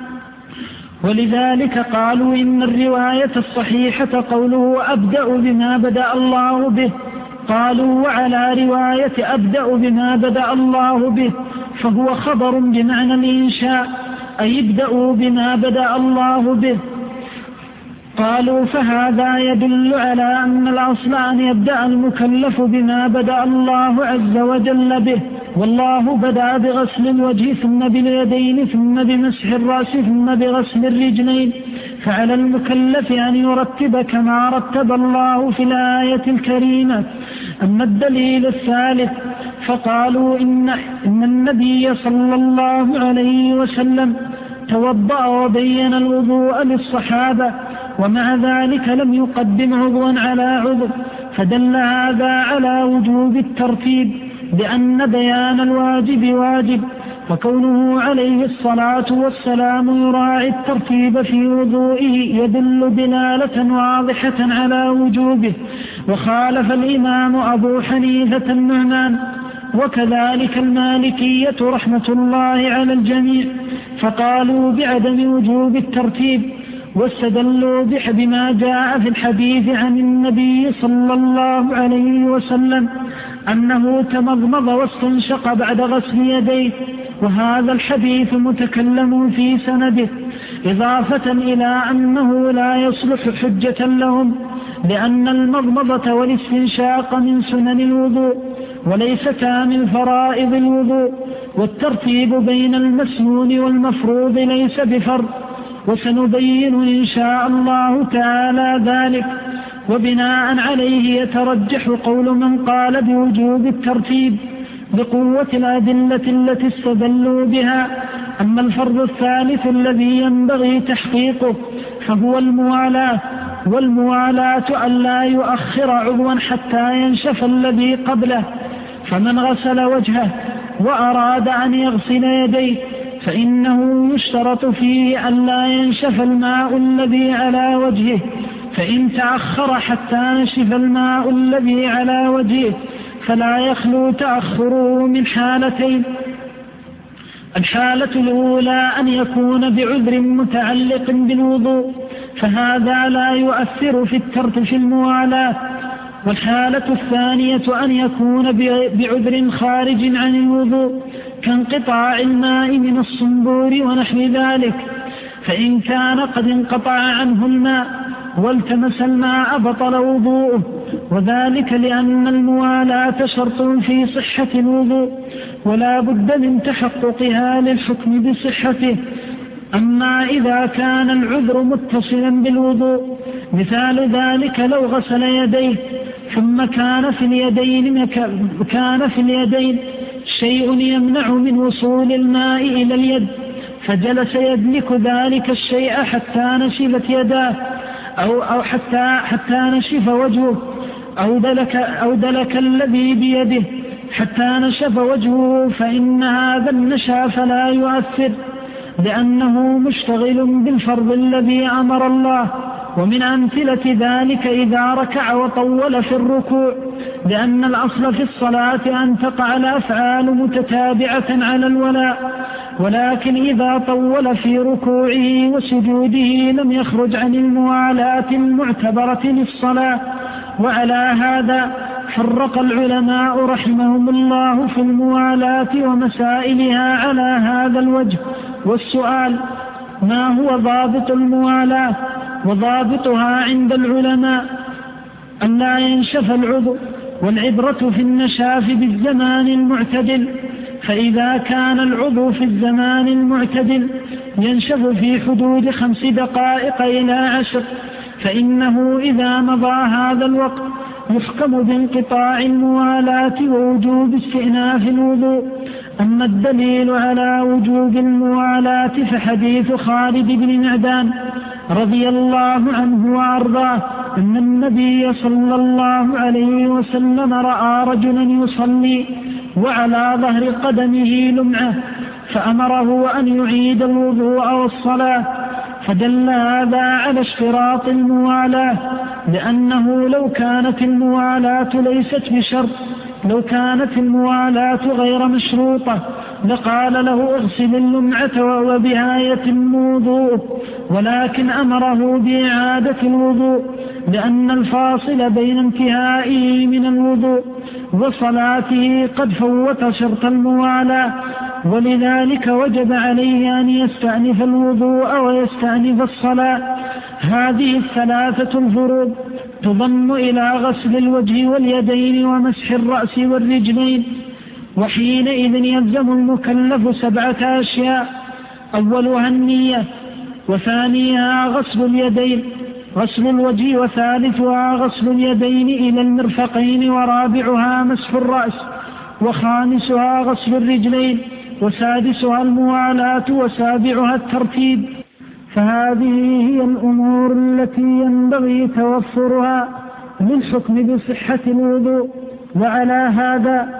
ولذلك قالوا إن الرواية الصحيحة قوله أبدأ بما بدأ الله به. قالوا وعلى رواية أبدأ بما بدأ الله به فهو خبر بمعنى الإنشاء، أي ابدأوا بما بدأ الله به. قالوا فهذا يدل على أن الأصل أن يبدأ المكلف بما بدأ الله عز وجل به، والله بدأ بغسل الوجه ثم باليدين ثم بمسح الرأس ثم بغسل الرجلين، فعلى المكلف أن يرتب كما رتب الله في الآية الكريمة. أما الدليل الثالث فقالوا إن النبي صلى الله عليه وسلم توضأ وبين الوضوء للصحابة، ومع ذلك لم يقدم عضوا على عضو، فدل هذا على وجوب الترتيب بأن بيان الواجب واجب، وكونه عليه الصلاة والسلام يراعي الترتيب في وضوئه يدل دلالة واضحة على وجوبه. وخالف الإمام أبو حنيفة النعمان وكذلك المالكية رحمة الله على الجميع، فقالوا بعدم وجوب الترتيب، واستدلوا بما جاء في الحديث عن النبي صلى الله عليه وسلم أنه تمضمض واستنشق بعد غسل يديه، وهذا الحديث متكلم في سنده، إضافة إلى أنه لا يصلح حجة لهم، لأن المضمضة والاستنشاق من سنن الوضوء وليستا من فرائض الوضوء، والترتيب بين المسنون والمفروض ليس بفرض، وسنبين إن شاء الله تعالى ذلك. وبناء عليه يترجح قول من قال بوجوب الترتيب بقوة الأدلة التي استدلوا بها. أما الفرض الثالث الذي ينبغي تحقيقه فهو الموالاة، والموالاة أن لا يؤخر عضوا حتى ينشف الذي قبله، فمن غسل وجهه وأراد أن يغسل يديه فإنه يشترط فيه أن لا ينشف الماء الذي على وجهه، فإن تأخر حتى نشف الماء الذي على وجهه فلا يخلو تأخره من حالتين: الحالة الأولى أن يكون بعذر متعلق بالوضوء، فهذا لا يؤثر في الترك في الموالاة، والحالة الثانية أن يكون بعذر خارج عن الوضوء كانقطاع الماء من الصنبور ونحو ذلك، فإن كان قد انقطع عنه الماء والتمس الماء بطل وضوءه، وذلك لأن الموالاة شرط في صحة الوضوء ولا بد من تحققها للحكم بصحته. أما إذا كان العذر متصلا بالوضوء، مثال ذلك لو غسل يديه ثم كان في اليدين شيء يمنع من وصول الماء إلى اليد، فجلس يدلك ذلك الشيء حتى نشفت يداه أو حتى نشف وجهه، أو دلك الذي بيده حتى نشف وجهه، فإن هذا النشاف لا يؤثر، لأنه مشتغل بالفرض الذي أمر الله. ومن أمثلة ذلك إذا ركع وطول في الركوع، لأن الأصل في الصلاة أن تقع الأفعال متتابعة على الولاء، ولكن إذا طول في ركوعه وسجوده لم يخرج عن الموالاة المعتبرة للصلاة. وعلى هذا فرق العلماء رحمهم الله في الموالاة ومسائلها على هذا الوجه. والسؤال: ما هو ضابط الموالاة؟ وضابطها عند العلماء أن لا ينشف العضو، والعبرة في النشاف بالزمان المعتدل، فإذا كان العضو في الزمان المعتدل ينشف في حدود 5 دقائق إلى 10، فإنه إذا مضى هذا الوقت يحكم بانقطاع الموالاة ووجوب استئناف الوضوء. أما الدليل على وجوب الموالاة فحديث خالد بن معدان رضي الله عنه وأرضاه أن النبي صلى الله عليه وسلم رأى رجلا يصلي وعلى ظهر قدمه لمعة، فأمره أن يعيد الوضوء والصلاة، فدل هذا على اشتراط الموالاة، لأنه لو كانت الموالاة ليست بشرط، لو كانت الموالاة غير مشروطة لقال له اغسل اللمعة وبها يتم وضوءه، ولكن أمره بإعادة الوضوء، لأن الفاصل بين انتهائه من الوضوء وصلاته قد فوت شرط الموالاة، ولذلك وجب عليه أن يستأنف الوضوء ويستأنف الصلاة. هذه 3 الفروض تضم إلى غسل الوجه واليدين ومسح الرأس والرجلين، وحينئذ يلزم المكلف 7 أشياء: أولها النية، وثانيها غسل اليدين، غسل الوجه، وثالثها غسل اليدين إلى المرفقين، ورابعها مسح الرأس، وخامسها غسل الرجلين، وسادسها الموالاة، وسابعها الترتيب. فهذه هي الأمور التي ينبغي توفرها للحكم بصحة الوضوء. وعلى هذا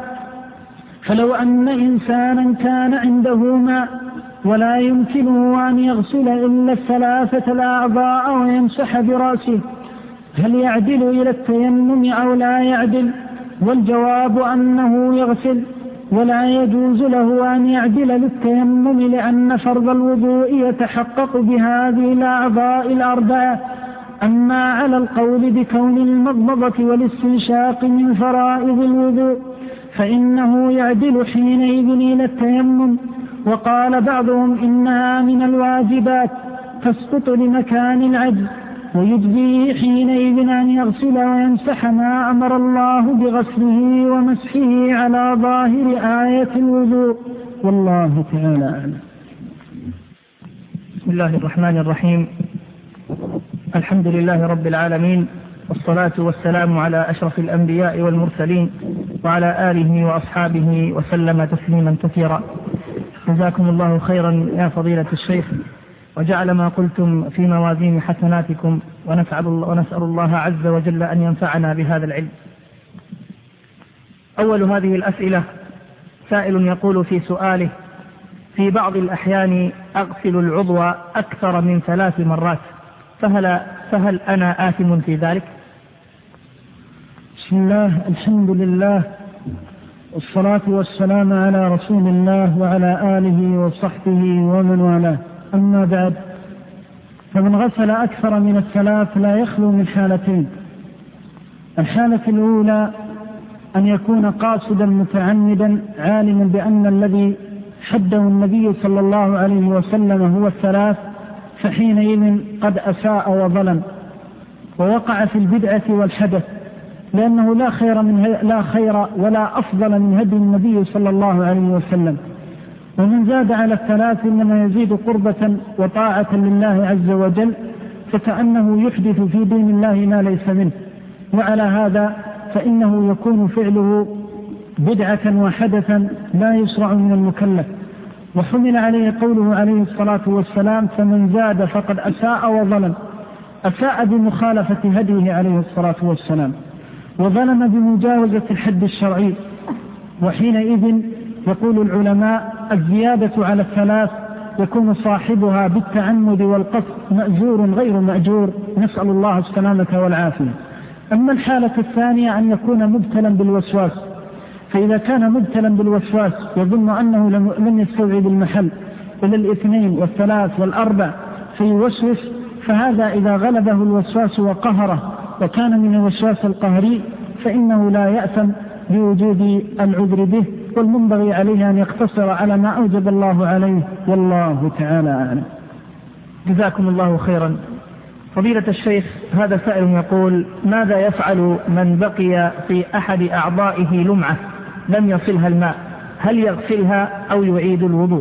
فلو أن إنسانا كان عنده ماء ولا يمكنه أن يغسل إلا 3 الأعضاء ويمسح برأسه، هل يعدل إلى التيمم أو لا يعدل؟ والجواب أنه يغسل، ولا يجوز له أن يعدل للتيمم لأن فرض الوضوء يتحقق بهذه الأعضاء الأربعة. أما على القول بكون المضمضة والاستنشاق من فرائض الوضوء فإنه يعدل حينئذ إلى التيمم. وقال بعضهم إنها من الواجبات تسقط لمكان العجز، ويجزيه حينئذ أن يغسل ويمسح ما أمر الله بغسله ومسحه على ظاهر آية الوضوء، والله تعالى أعلم. بسم الله الرحمن الرحيم. الحمد لله رب العالمين، والصلاة والسلام على أشرف الأنبياء والمرسلين وعلى آله وأصحابه وسلم تسليما كثيرا. جزاكم الله خيرا يا فضيلة الشيخ، وجعل ما قلتم في موازين حسناتكم، ونسأل الله عز وجل أن ينفعنا بهذا العلم. أول هذه الأسئلة سائل يقول في سؤاله: في بعض الأحيان أغسل العضو أكثر من 3 مرات، فهل أنا آثم في ذلك؟ بسم الله، الحمد لله، والصلاة والسلام على رسول الله وعلى آله وصحبه ومن والاه. أما بعد، فمن غسل أكثر من 3 لا يخلو من حالتين. الحالة الأولى أن يكون قاصدا متعمدا عالما بأن الذي حده النبي صلى الله عليه وسلم هو 3، فحينئذ قد أساء وظلم ووقع في البدعة والحدث، لأنه لا خير ولا أفضل من هدي النبي صلى الله عليه وسلم. ومن زاد على 3 إنما يزيد قربة وطاعة لله عز وجل، فكأنه يحدث في دين الله ما ليس منه، وعلى هذا فإنه يكون فعله بدعة وحدثا لا يشرع من المكلف. وحمل عليه قوله عليه الصلاة والسلام: فمن زاد فقد أساء وظلم. أساء بمخالفة هديه عليه الصلاة والسلام، وظلم بمجاوزة الحد الشرعي. وحينئذ يقول العلماء: الزيادة على 3 يكون صاحبها بالتعمد والقصد مأجور غير مأجور، نسأل الله السلامة والعافية. أما الحالة الثانية أن يكون مبتلا بالوسواس، فإذا كان مبتلا بالوسواس يظن أنه لم يستوعب المحل إلى 2 و3 و4 فيوسوس، فهذا إذا غلبه الوسواس وقهره وكان من الوسواس القهري فإنه لا يأثم بوجود العذر به، والمنبغي عليه أن يقتصر على ما أوجب الله عليه، والله تعالى أعلم. جزاكم الله خيرا. فضيلة الشيخ، هذا سائل يقول: ماذا يفعل من بقي في أحد أعضائه لمعة لم يصلها الماء؟ هل يغسلها أو يعيد الوضوء؟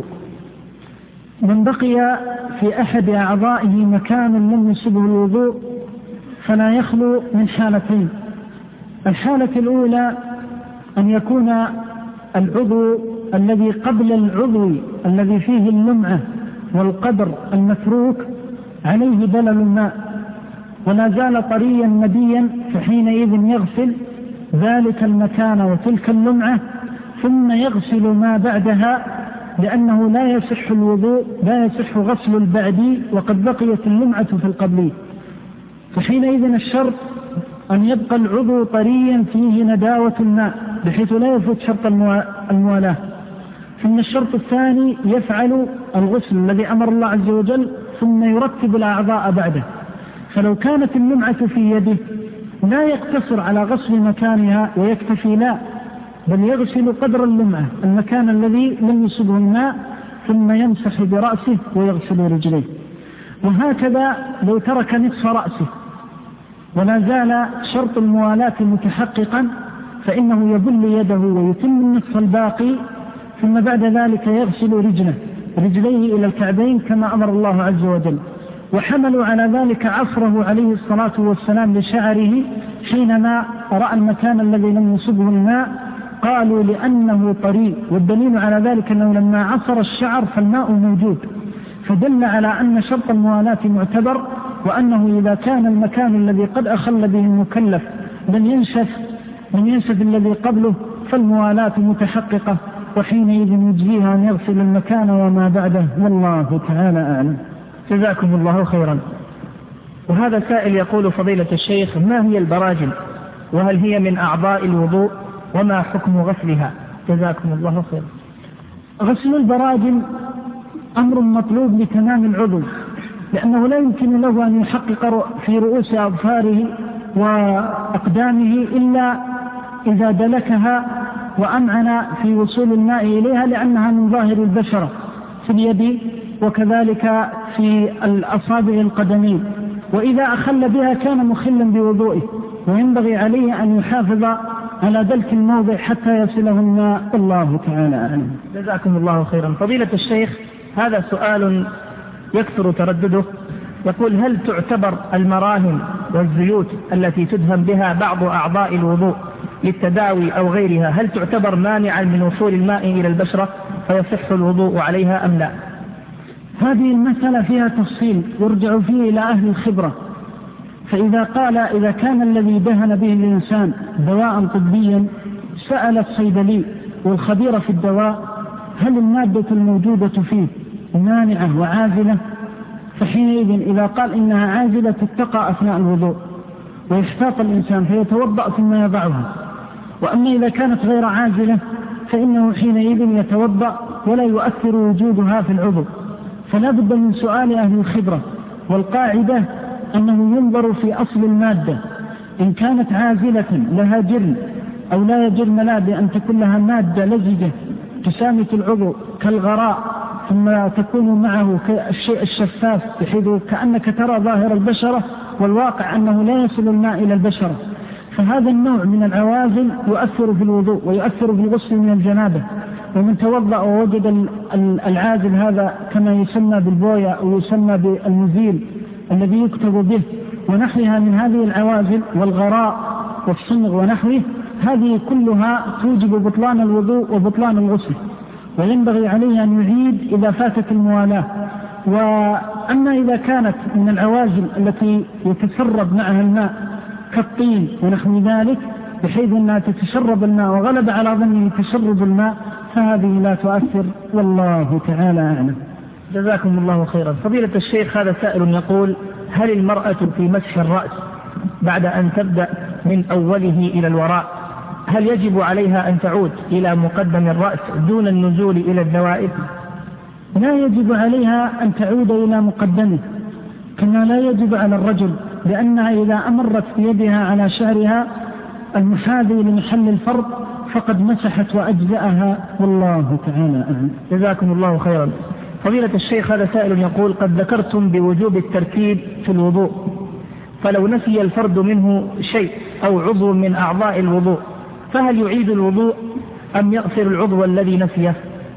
من بقي في أحد أعضائه مكان لم يصبه الوضوء فلا يخلو من حالتين. الحالة الأولى أن يكون العضو الذي قبل العضو الذي فيه اللمعة والقدر المتروك عليه بلل الماء ولا زال طريا نديا، فحينئذ يغسل ذلك المكان وتلك اللمعة ثم يغسل ما بعدها، لأنه لا يصح الوضوء، لا يصح غسل البعدي وقد بقيت اللمعة في القبلي. فحينئذ الشرط أن يبقى العضو طريا فيه نداوة الماء بحيث لا يفوت شرط الموالاة. ثم الشرط الثاني يفعل الغسل الذي أمر الله عز وجل ثم يرتب الأعضاء بعده. فلو كانت اللمعة في يده لا يقتصر على غسل مكانها ويكتفي، لا، بل يغسل قدر اللمعة المكان الذي لم يصبه الماء ثم يمسح برأسه ويغسل رجليه. وهكذا لو ترك نصف رأسه ولا زال شرط الموالاة متحققا فإنه يبل يده ويتم النصف الباقي، ثم بعد ذلك يغسل رجليه إلى الكعبين كما أمر الله عز وجل. وحملوا على ذلك عصره عليه الصلاة والسلام لشعره حينما رأى المكان الذي لم يصبه الماء، قالوا لأنه طري، والدليل على ذلك أنه لما عصر الشعر فالماء موجود، فدل على أن شرط الموالاة معتبر، وأنه إذا كان المكان الذي قد أخل به المكلف لم ينشف الذي قبله فالموالاة متحققة، وحينئذ يجزيها أن يغسل المكان وما بعده، والله تعالى أعلم. جزاكم الله خيرا. وهذا سائل يقول: فضيلة الشيخ، ما هي البراجم؟ وهل هي من أعضاء الوضوء؟ وما حكم غسلها؟ جزاكم الله خيرا. غسل البراجم أمر مطلوب لتمام العضو، لأنه لا يمكن له أن يحقق في رؤوس أظفاره وأقدامه إلا إذا دلكها وأمعن في وصول الماء إليها، لأنها من ظاهر البشرة في اليد وكذلك في الأصابع القدمين، وإذا أخل بها كان مخلا بوضوئه، وينبغي عليه أن يحافظ على دلك الموضع حتى يصله الماء. الله تعالى أعلم. جزاكم الله خيرا. فضيلة الشيخ، هذا سؤال يكثر تردده، يقول: هل تعتبر المراهم والزيوت التي تدهن بها بعض أعضاء الوضوء للتداوي أو غيرها، هل تعتبر مانعا من وصول الماء إلى البشرة فيصح الوضوء عليها أم لا؟ هذه المسألة فيها تفصيل يرجع فيه إلى أهل الخبرة، فإذا قال إذا كان الذي دهن به الإنسان دواء طبيا سأل الصيدلي والخبير في الدواء هل المادة الموجودة فيه مانعة وعازلة، فحينئذ إذا قال إنها عازلة تتقى أثناء الوضوء ويحتاط الإنسان فيتوضأ ثم يضعها. وأما إذا كانت غير عازلة فإنه حينئذ يتوضأ ولا يؤثر وجودها في العضو. فلا بد من سؤال أهل الخبرة، والقاعدة أنه ينظر في أصل المادة، إن كانت عازلة لها جرم أو لا جرم لا، بأن تكون لها مادة لزجة تسامت العضو كالغراء ثم تكون معه كالشيء الشفاف بحيث كأنك ترى ظاهر البشرة والواقع أنه لا يصل الماء إلى البشرة، فهذا النوع من العوازل يؤثر في الوضوء ويؤثر في الغسل من الجنابة. ومن توضأ ووجد العازل هذا كما يسمى بالبوية أو يسمى بالمزيل الذي يكتب به ونحوها من هذه العوازل والغراء والصمغ ونحوه، هذه كلها توجب بطلان الوضوء وبطلان الغسل، وينبغي عليه أن يعيد إذا فاتت الموالاة. وأما إذا كانت من العوازل التي يتسرب معها الماء كالطين ونحو ذلك بحيث أنها تتشرب الماء وغلب على ظنه تشرب الماء، فهذه لا تؤثر، والله تعالى أعلم. جزاكم الله خيرا. فضيلة الشيخ، هذا سائل يقول: هل المرأة في مسح الرأس بعد أن تبدأ من أوله إلى الوراء هل يجب عليها أن تعود إلى مقدم الرأس دون النزول إلى الذوائب؟ لا يجب عليها أن تعود إلى مقدمه، كما لا يجب على الرجل، لأنها إذا أمرت بيدها على شعرها المحاذي لمحل الفرض فقد مسحت وأجزأها، والله تعالى أعلم. جزاكم الله خيرا. فضيلة الشيخ، هذا سائل يقول: قد ذكرتم بوجوب الترتيب في الوضوء، فلو نسي الفرد منه شيء أو عضو من أعضاء الوضوء فهل يعيد الوضوء أم يغسل العضو الذي نسيه؟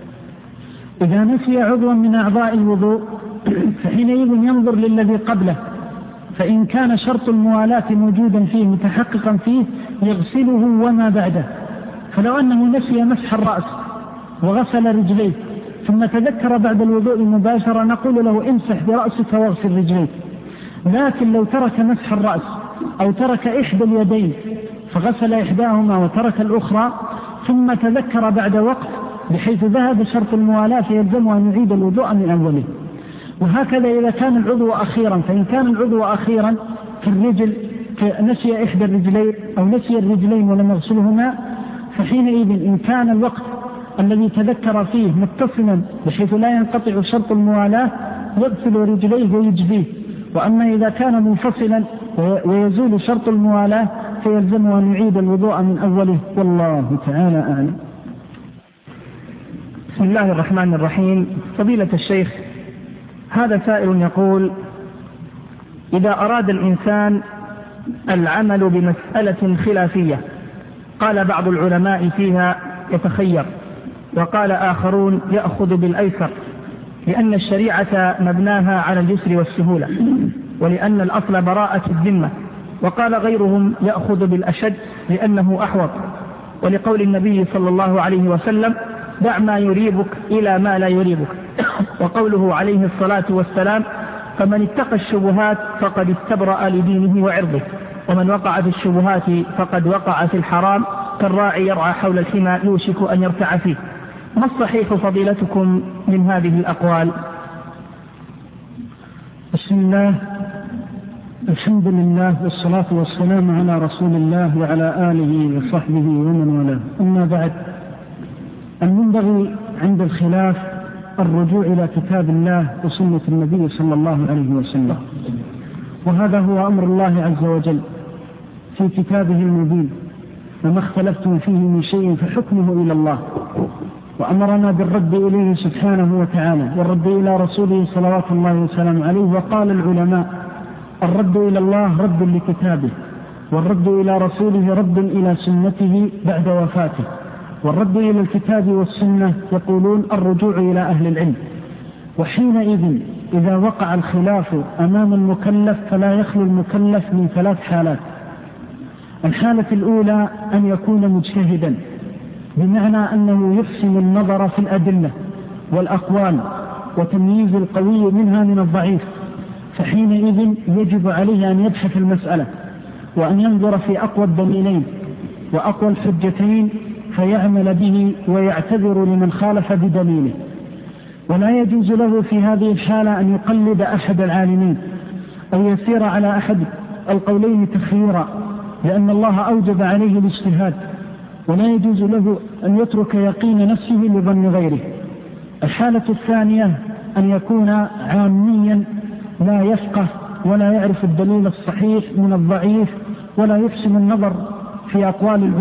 إذا نسي عضوا من أعضاء الوضوء فحينئذ ينظر للذي قبله، فإن كان شرط الموالاة موجودا فيه متحققا فيه يغسله وما بعده. فلو أنه نسي مسح الرأس وغسل رجليه ثم تذكر بعد الوضوء مباشرة نقول له امسح برأسك واغسل رجليك. لكن لو ترك مسح الرأس أو ترك إحدى اليدين فغسل إحداهما وترك الأخرى ثم تذكر بعد وقت بحيث ذهب شرط الموالاة فيلزمه أن يعيد الوضوء من أوله. وهكذا إذا كان العضو أخيرا، فإن كان العضو أخيرا في الرجل نسي إحدى الرجلين أو نسي الرجلين ولم يغسلهما فحينئذ إن كان الوقت الذي تذكر فيه متصلا بحيث لا ينقطع شرط الموالاة يغسل رجليه ويجزيه. وأما إذا كان منفصلا ويزول شرط الموالاة فيلزمه أن يعيد الوضوء من أوله، والله تعالى أعلم. بسم الله الرحمن الرحيم. فضيلة الشيخ، هذا سائل يقول: إذا أراد الإنسان العمل بمسألة خلافية قال بعض العلماء فيها يتخير، وقال آخرون يأخذ بالأيسر، لأن الشريعة مبناها على اليسر والسهولة، ولأن الأصل براءة الذمة، وقال غيرهم يأخذ بالأشد لأنه أحوط، ولقول النبي صلى الله عليه وسلم: دع ما يريبك إلى ما لا يريبك، وقوله عليه الصلاة والسلام: فمن اتقى الشبهات فقد استبرأ لدينه وعرضه، ومن وقع في الشبهات فقد وقع في الحرام، كالراعي يرعى حول الحمى يوشك أن يرتع فيه. ما الصحيح فضيلتكم من هذه الأقوال؟ بسم الله، الحمد لله، والصلاة والسلام على رسول الله وعلى آله وصحبه ومن والاه. أما بعد، أن ينبغي عند الخلاف الرجوع إلى كتاب الله وسنة النبي صلى الله عليه وسلم، وهذا هو أمر الله عز وجل في كتابه المبين، وما اختلفتم فيه من شيء فحكمه إلى الله، وأمرنا بالرد إليه سبحانه وتعالى والرد إلى رسوله صلوات الله وسلامه عليه. وقال العلماء: الرد إلى الله رد لكتابه، والرد إلى رسوله رد إلى سنته بعد وفاته، والرد إلى الكتاب والسنة يقولون الرجوع إلى أهل العلم. وحينئذ إذا وقع الخلاف أمام المكلف فلا يخلو المكلف من 3 حالات. الحالة الأولى أن يكون مجتهدا، بمعنى أنه يحسن النظر في الأدلة والأقوال وتمييز القوي منها من الضعيف، فحينئذ يجب عليه أن يبحث المسألة وأن ينظر في أقوى الدليلين وأقوى الحجتين فيعمل به ويعتذر لمن خالف بدليله. ولا يجوز له في هذه الحالة أن يقلد أحد العالمين أو يسير على أحد القولين تخييرا، لأن الله أوجب عليه الاجتهاد، ولا يجوز له أن يترك يقين نفسه لظن غيره. الحالة الثانية أن يكون عاميا لا يفقه ولا يعرف الدليل الصحيح من الضعيف، ولا يحسن النظر في أقوال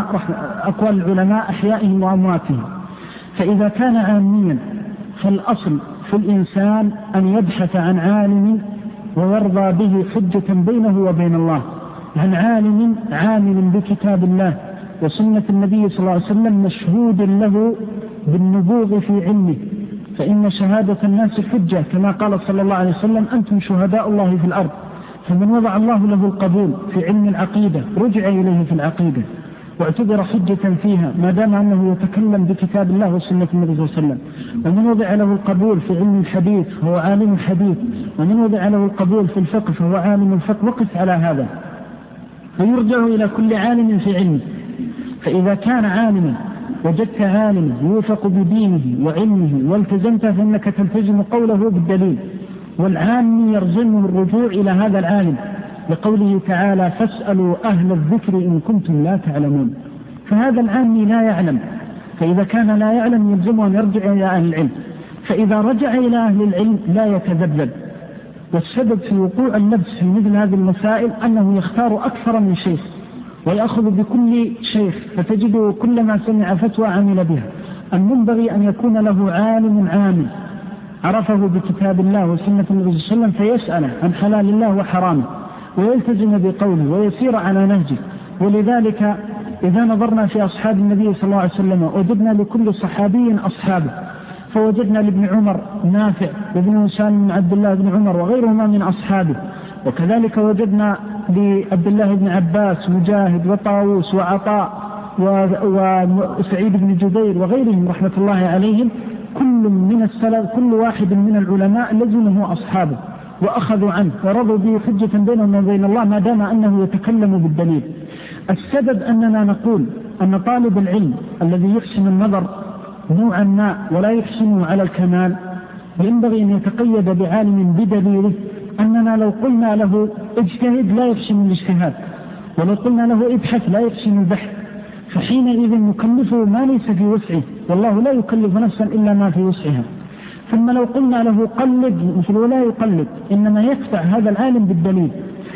العلماء أحيائهم وأمواتهم. فإذا كان عاميا فالأصل في الإنسان أن يبحث عن عالم ويرضى به حجة بينه وبين الله، عن عالم عامل بكتاب الله وسنة النبي صلى الله عليه وسلم مشهود له بالنبوغ في علمه، فإن شهادة الناس حجة، كما قال صلى الله عليه وسلم: أنتم شهداء الله في الأرض. فمن وضع الله له القبول في علم العقيدة رجع إليه في العقيدة واعتبر حجة فيها ما دام أنه يتكلم بكتاب الله وسنة النبي صلى الله عليه وسلم. ومن وضع له القبول في علم الحديث فهو عالم الحديث، ومن وضع له القبول في الفقه فهو عالم الفقه. وقف على هذا فيرجع إلى كل عالم في علمه. فإذا كان عالما وجدت عالما يوثق بدينه وعلمه والتزمت فإنك تلتزم قوله بالدليل، والعام يرزمه الرجوع إلى هذا العالم لقوله تعالى: فاسألوا أهل الذكر إن كنتم لا تعلمون. فهذا العام لا يعلم، فإذا كان لا يعلم يلزمه أن يرجع إلى أهل العلم. فإذا رجع إلى أهل العلم لا يتذبذب. والسبب في وقوع اللبس في مثل هذه المسائل أنه يختار أكثر من شيخ ويأخذ بكل شيخ، فتجده كلما سمع فتوى عمل بها. المنبغي أن يكون له عالم عامل عرفه بكتاب الله وسنة النبي صلى الله عليه وسلم فيسأله عن حلال الله وحرامه ويلتزم بقوله ويسير على نهجه. ولذلك إذا نظرنا في أصحاب النبي صلى الله عليه وسلم وجدنا لكل صحابي أصحابه، فوجدنا لابن عمر نافع وابن هشام بن عبد الله بن عمر وغيرهما من أصحابه، وكذلك وجدنا لعبد الله بن عباس مجاهد وطاووس وعطاء وسعيد بن جبير وغيرهم رحمة الله عليهم. كل من السلف كل واحد من العلماء لزمه أصحابه وأخذوا عنه ورضوا به حجة بينهم وبين الله ما دام أنه يتكلم بالدليل. السبب أننا نقول أن طالب العلم الذي يحسن النظر نوعا ما ولا يحسنه على الكمال ينبغي أن يتقيد بعالم بدليله، أننا لو قلنا له اجتهد لا يحسن الاجتهاد، ولو قلنا له ابحث لا يحسن البحث، فحينئذ نكلفه ما ليس في وسعه، والله لا يكلف نفسا إلا ما في وسعها. ثم لو قلنا له قلد مثل ولا يقلد، إنما يدفع هذا العالم بالدليل.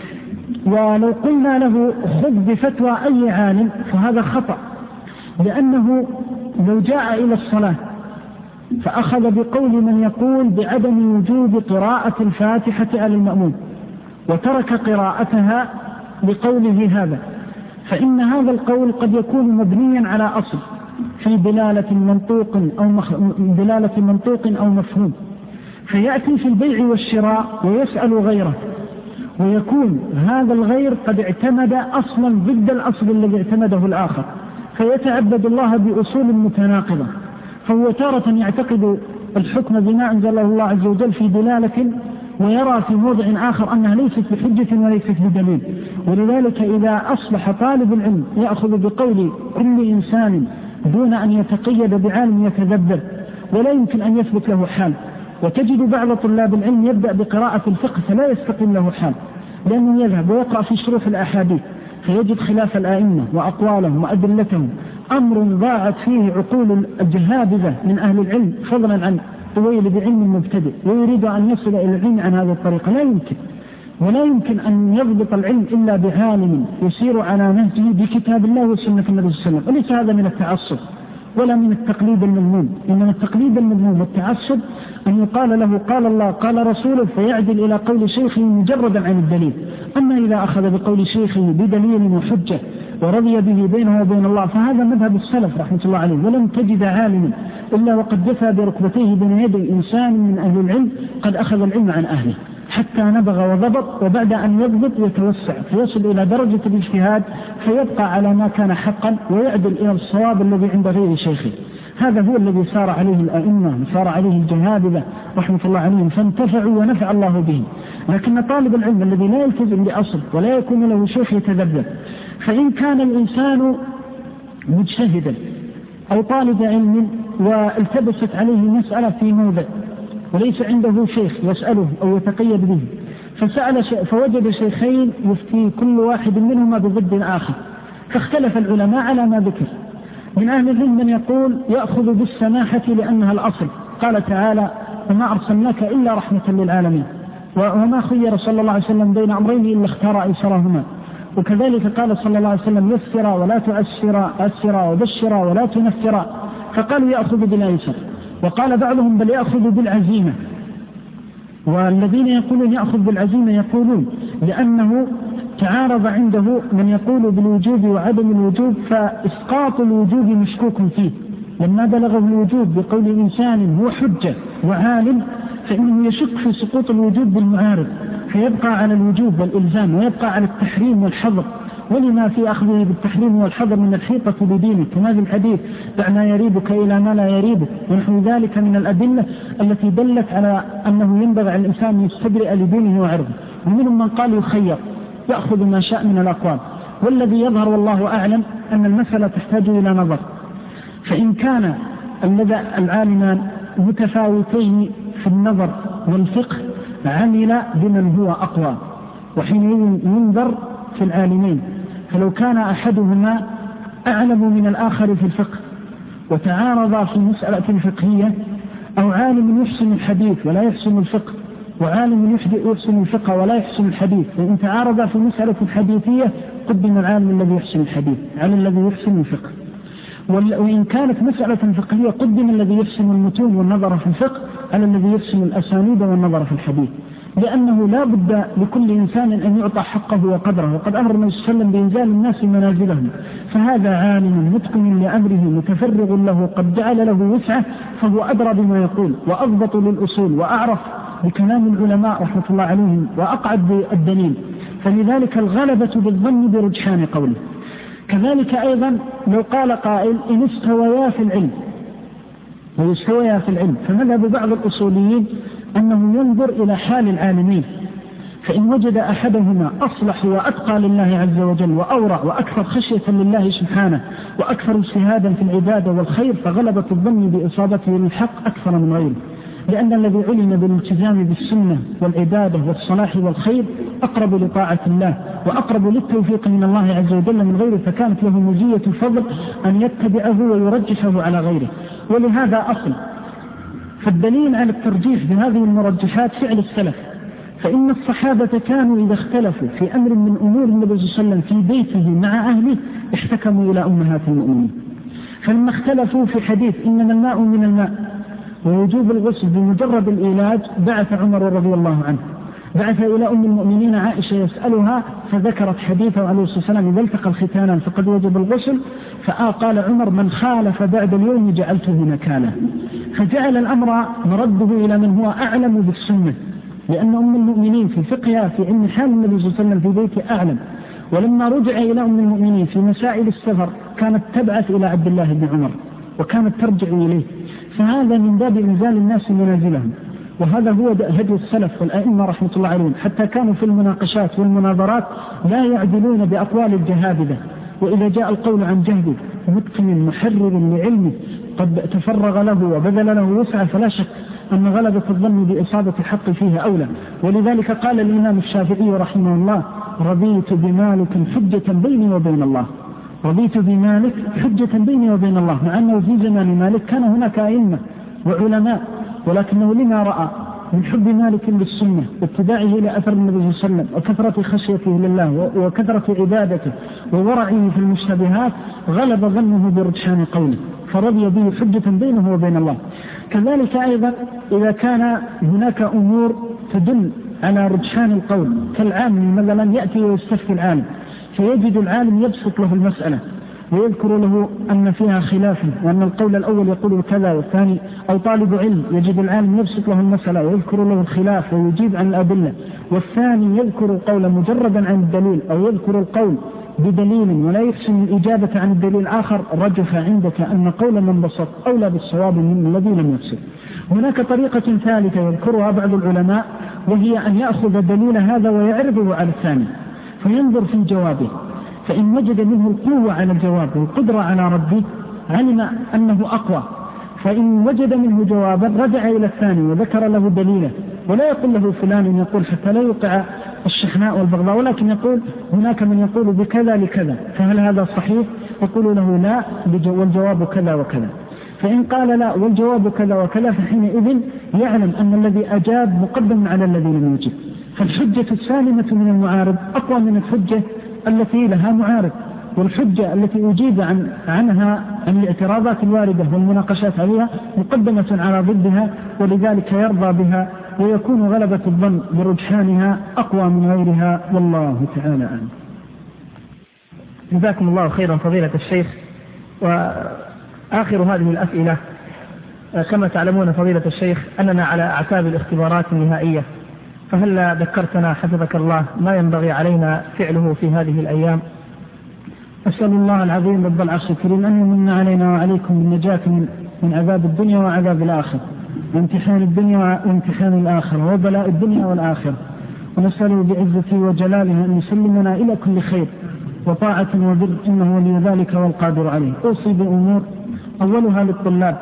ولو قلنا له خذ بفتوى أي عالم فهذا خطأ، لأنه لو جاء إلى الصلاة فأخذ بقول من يقول بعدم وجوب قراءة الفاتحة على المأموم وترك قراءتها بقوله هذا، فإن هذا القول قد يكون مبنيا على أصل في دلالة منطوق أو مفهوم، فيأتي في البيع والشراء ويسأل غيره، ويكون هذا الغير قد اعتمد أصلا ضد الأصل الذي اعتمده الآخر، فيتعبد الله بأصول متناقضة. فهو تارة يعتقد الحكم بما أنزله الله عز وجل في دلالة، ويرى في موضع آخر أنها ليست بحجة وليست بدليل. ولذلك إذا أصبح طالب العلم يأخذ بقول كل إنسان دون أن يتقيد بعالم يتذبذب ولا يمكن أن يثبت له حال، وتجد بعض طلاب العلم يبدأ بقراءة الفقه فلا يستقيم له حال، لأنه يذهب ويقرأ في شروح الأحاديث فيجد خلاف الآئمة وأقوالهم وأدلتهم، أمر ضاعت فيه عقول الجهابذة من أهل العلم فضلا عن طويل بعلم مبتدئ ويريد أن يصل إلى العلم عن هذه الطريقة، لا يمكن، ولا يمكن أن يضبط العلم إلا بعالم يسير على نهجه بكتاب الله وسنة النبي صلى الله عليه وسلم. وليس هذا من التعصب ولا من التقليد المذموم، إنما التقليد المذموم والتعصب أن يقال له قال الله قال رسوله فيعدل إلى قول شيخه مجردا عن الدليل. أما إذا أخذ بقول شيخه بدليل وحجة ورضي به بينه وبين الله فهذا مذهب السلف رحمة الله عليه. ولم تجد عالما إلا وقد جثى بركبتيه بين يدي إنسان من أهل العلم قد أخذ العلم عن أهله حتى نبغ وضبط، وبعد أن يضبط يتوسع فيصل إلى درجة الاجتهاد فيبقى على ما كان حقا ويعدل إلى الصواب الذي عند غير شيخه. هذا هو الذي سار عليه الأئمة وسار عليه الجهابذة رحمة الله عليهم فانتفعوا ونفع الله به. لكن طالب العلم الذي لا يلتزم بأصل ولا يكون له شيخ يتذبذب، فإن كان الإنسان مجتهدا أو طالب علم والتبست عليه مسألة في موضع وليس عنده شيخ يسأله أو يتقيد به، فوجد شيخين يفتي كل واحد منهما بضد آخر، فاختلف العلماء على ما ذكر. من أهل العلم من يقول يأخذ بالسماحة لأنها الأصل، قال تعالى وما أرسلناك إلا رحمة للعالمين، وما خير صلى الله عليه وسلم بين أمرين إلا اختار أيسرهما. وكذلك قال صلى الله عليه وسلم يسرا ولا تعسرا، أسرا وبشرا ولا تنفرا، فقالوا يأخذ بالأيسر. وقال بعضهم بل يأخذ بالعزيمة، والذين يقولون يأخذ بالعزيمة يقولون لأنه تعارض عنده من يقول بالوجوب وعدم الوجوب، فإسقاط الوجوب مشكوك فيه، لما بلغه الوجوب بقول إنسان هو حجة وعالم فإنه يشك في سقوط الوجوب بالمعارض، فيبقى على الوجوب والإلزام ويبقى على التحريم والحظر. ولما في أخذه بالتحريم والحظر من الحيطة بدينه كما في الحديث دع ما يريبك إلى ما لا يريبك ونحو ذلك من الأدلة التي دلت على أنه ينبغي على الإنسان أن يستبرئ لدينه وعرضه. ومنهم من قال يخير يأخذ ما شاء من الأقوال، والذي يظهر والله أعلم أن المسألة تحتاج إلى نظر. فإن كان العالمان متفاوتين في النظر والفقه عمل بمن هو أقوى، وحين ينظر في العالمين، فلو كان أحدهما أعلم من الآخر في الفقه وتعارضا في مسألة فقهية، أو عالم يحسن الحديث ولا يحسن الفقه وعالم يحسن الفقه ولا يحسن الحديث، فإن تعارضا في مسألة حديثية قدم العالم الذي يحسن الحديث على الذي يحسن الفقه. وإن كانت مسألة فقهية قدم الذي يحسن المتون والنظر في الفقه على الذي يحسن الأسانيد والنظر في الحديث، لأنه لا بد لكل إنسان أن يعطى حقه وقدره، وقد أمر النبي صلى الله عليه وسلم بإنزال الناس منازلهم. فهذا عالم متقن لأمره متفرغ له قد جعل له وسعه، فهو أدرى بما يقول وأضبط للأصول وأعرف بكلام العلماء رحمة الله عليهم وأقعد بالدليل، فلذلك الغلبة بالظن برجحان قوله. كذلك أيضا لو قال قائل إن استويا في العلم ويستويا في العلم، فمذهب بعض الأصوليين أنه ينظر إلى حال العالمين، فإن وجد أحدهما أصلح وأتقى لله عز وجل وأورع وأكثر خشية لله سبحانه وأكثر اجتهادا في العبادة والخير فغلبة الظن بإصابته للحق أكثر من غيره، لأن الذي علم بالالتزام بالسنة والعبادة والصلاح والخير أقرب لطاعة الله وأقرب للتوفيق من الله عز وجل من غيره، فكانت له مزية فضل أن يتبعه ويرجحه على غيره. ولهذا أصل، فالدليل على الترجيح بهذه المرجحات فعل السلف، فإن الصحابة كانوا إذا اختلفوا في أمر من أمور النبي صلى الله عليه وسلم في بيته مع أهله احتكموا إلى أمهات المؤمنين. فلما اختلفوا في حديث إنما الماء من الماء ووجوب الغسل بمجرد العلاج، بعث عمر رضي الله عنه بعث إلى أم المؤمنين عائشة يسألها، فذكرت حديثه عليه الصلاة والسلام إذا التقى الختانان فقد وجب الغسل، فقال عمر من خالف بعد اليوم جعلته نكالا، فجعل الأمر مرده إلى من هو أعلم بالسنة، لأن أم المؤمنين في فقهها في علم حال النبي صلى الله عليه وسلم في بيته أعلم. ولما رجع إلى أم المؤمنين في مسائل السفر كانت تبعث إلى عبد الله بن عمر وكانت ترجع إليه، فهذا من باب إنزال الناس منازلهم، وهذا هو هدي السلف والأئمة رحمة الله عليهم، حتى كانوا في المناقشات والمناظرات لا يعدلون بأقوال الجهابذة، وإذا جاء القول عن جهد متقن محرر لعلمه قد تفرغ له وبذل له وسعه، فلا شك أن غلبة الظن بإصابة الحق فيه أولى. ولذلك قال الإمام الشافعي رحمه الله رضيت بمالك حجة بيني وبين الله، رضيت بمالك حجة بيني وبين الله، مع أنه في زمان مالك كان هناك أئمة وعلماء، ولكنه لما رأى من حب مالك للسنة واتباعه إلى أثر النبي صلى الله عليه وسلم وكثرة خشيته لله وكثرة عبادته وورعه في المشتبهات غلب ظنه برجحان قوله فرضي به حجة بينه وبين الله. كذلك أيضا إذا كان هناك أمور تدل على رجحان القول كالعالم مثلا يأتي ويستفتي العالم فيجد العالم يبسط له المسألة ويذكر له أن فيها خلافا وأن القول الأول يقول كذا والثاني، أو طالب علم يجد العالم يبسط له المسألة ويذكر له الخلاف ويجيب عن الأدلة، والثاني يذكر القول مجردا عن الدليل أو يذكر القول بدليل ولا يحسن الإجابة عن الدليل الآخر، رجح عندك أن قول من بسط أولى بالصواب من الذي لم يبسط. هناك طريقة ثالثة يذكرها بعض العلماء وهي أن يأخذ دليل هذا ويعرضه على الثاني فينظر في جوابه، فإن وجد منه القوة على الجواب والقدرة على رده علم أنه أقوى، فإن وجد منه جوابا رجع إلى الثاني وذكر له دليله، ولا يقول له فلان يقول حتى لا يوقع الشحناء والبغضاء، ولكن يقول هناك من يقول بكذا لكذا فهل هذا صحيح؟ يقول له لا والجواب كذا وكذا، فإن قال لا والجواب كذا وكذا فحينئذ يعلم أن الذي أجاب مقدم على الذي لم يجب. فالحجة السالمة من المعارض أقوى من الحجة التي لها معارض، والحجة التي أجيب عنها عن الاعتراضات الواردة والمناقشات عليها مقدمة على ضدها، ولذلك يرضى بها ويكون غلبة الظن برجحانها أقوى من غيرها، والله تعالى أعلم. جزاكم الله خيرا فضيلة الشيخ. وآخر هذه الأسئلة، كما تعلمون فضيلة الشيخ أننا على أعتاب الاختبارات النهائية، فهل ذكرتنا حفظك الله ما ينبغي علينا فعله في هذه الأيام؟ أسأل الله العظيم رب العرش الكريم أن يمن علينا وعليكم بالنجاة من عذاب الدنيا وعذاب الآخرة، وامتحان الدنيا وامتحان الآخرة، وبلاء الدنيا والآخرة، ونسأله بعزته وجلاله أن يسلمنا إلى كل خير وطاعة وبر إنه ولي ذلك والقادر عليه. أوصي بأمور أولها للطلاب،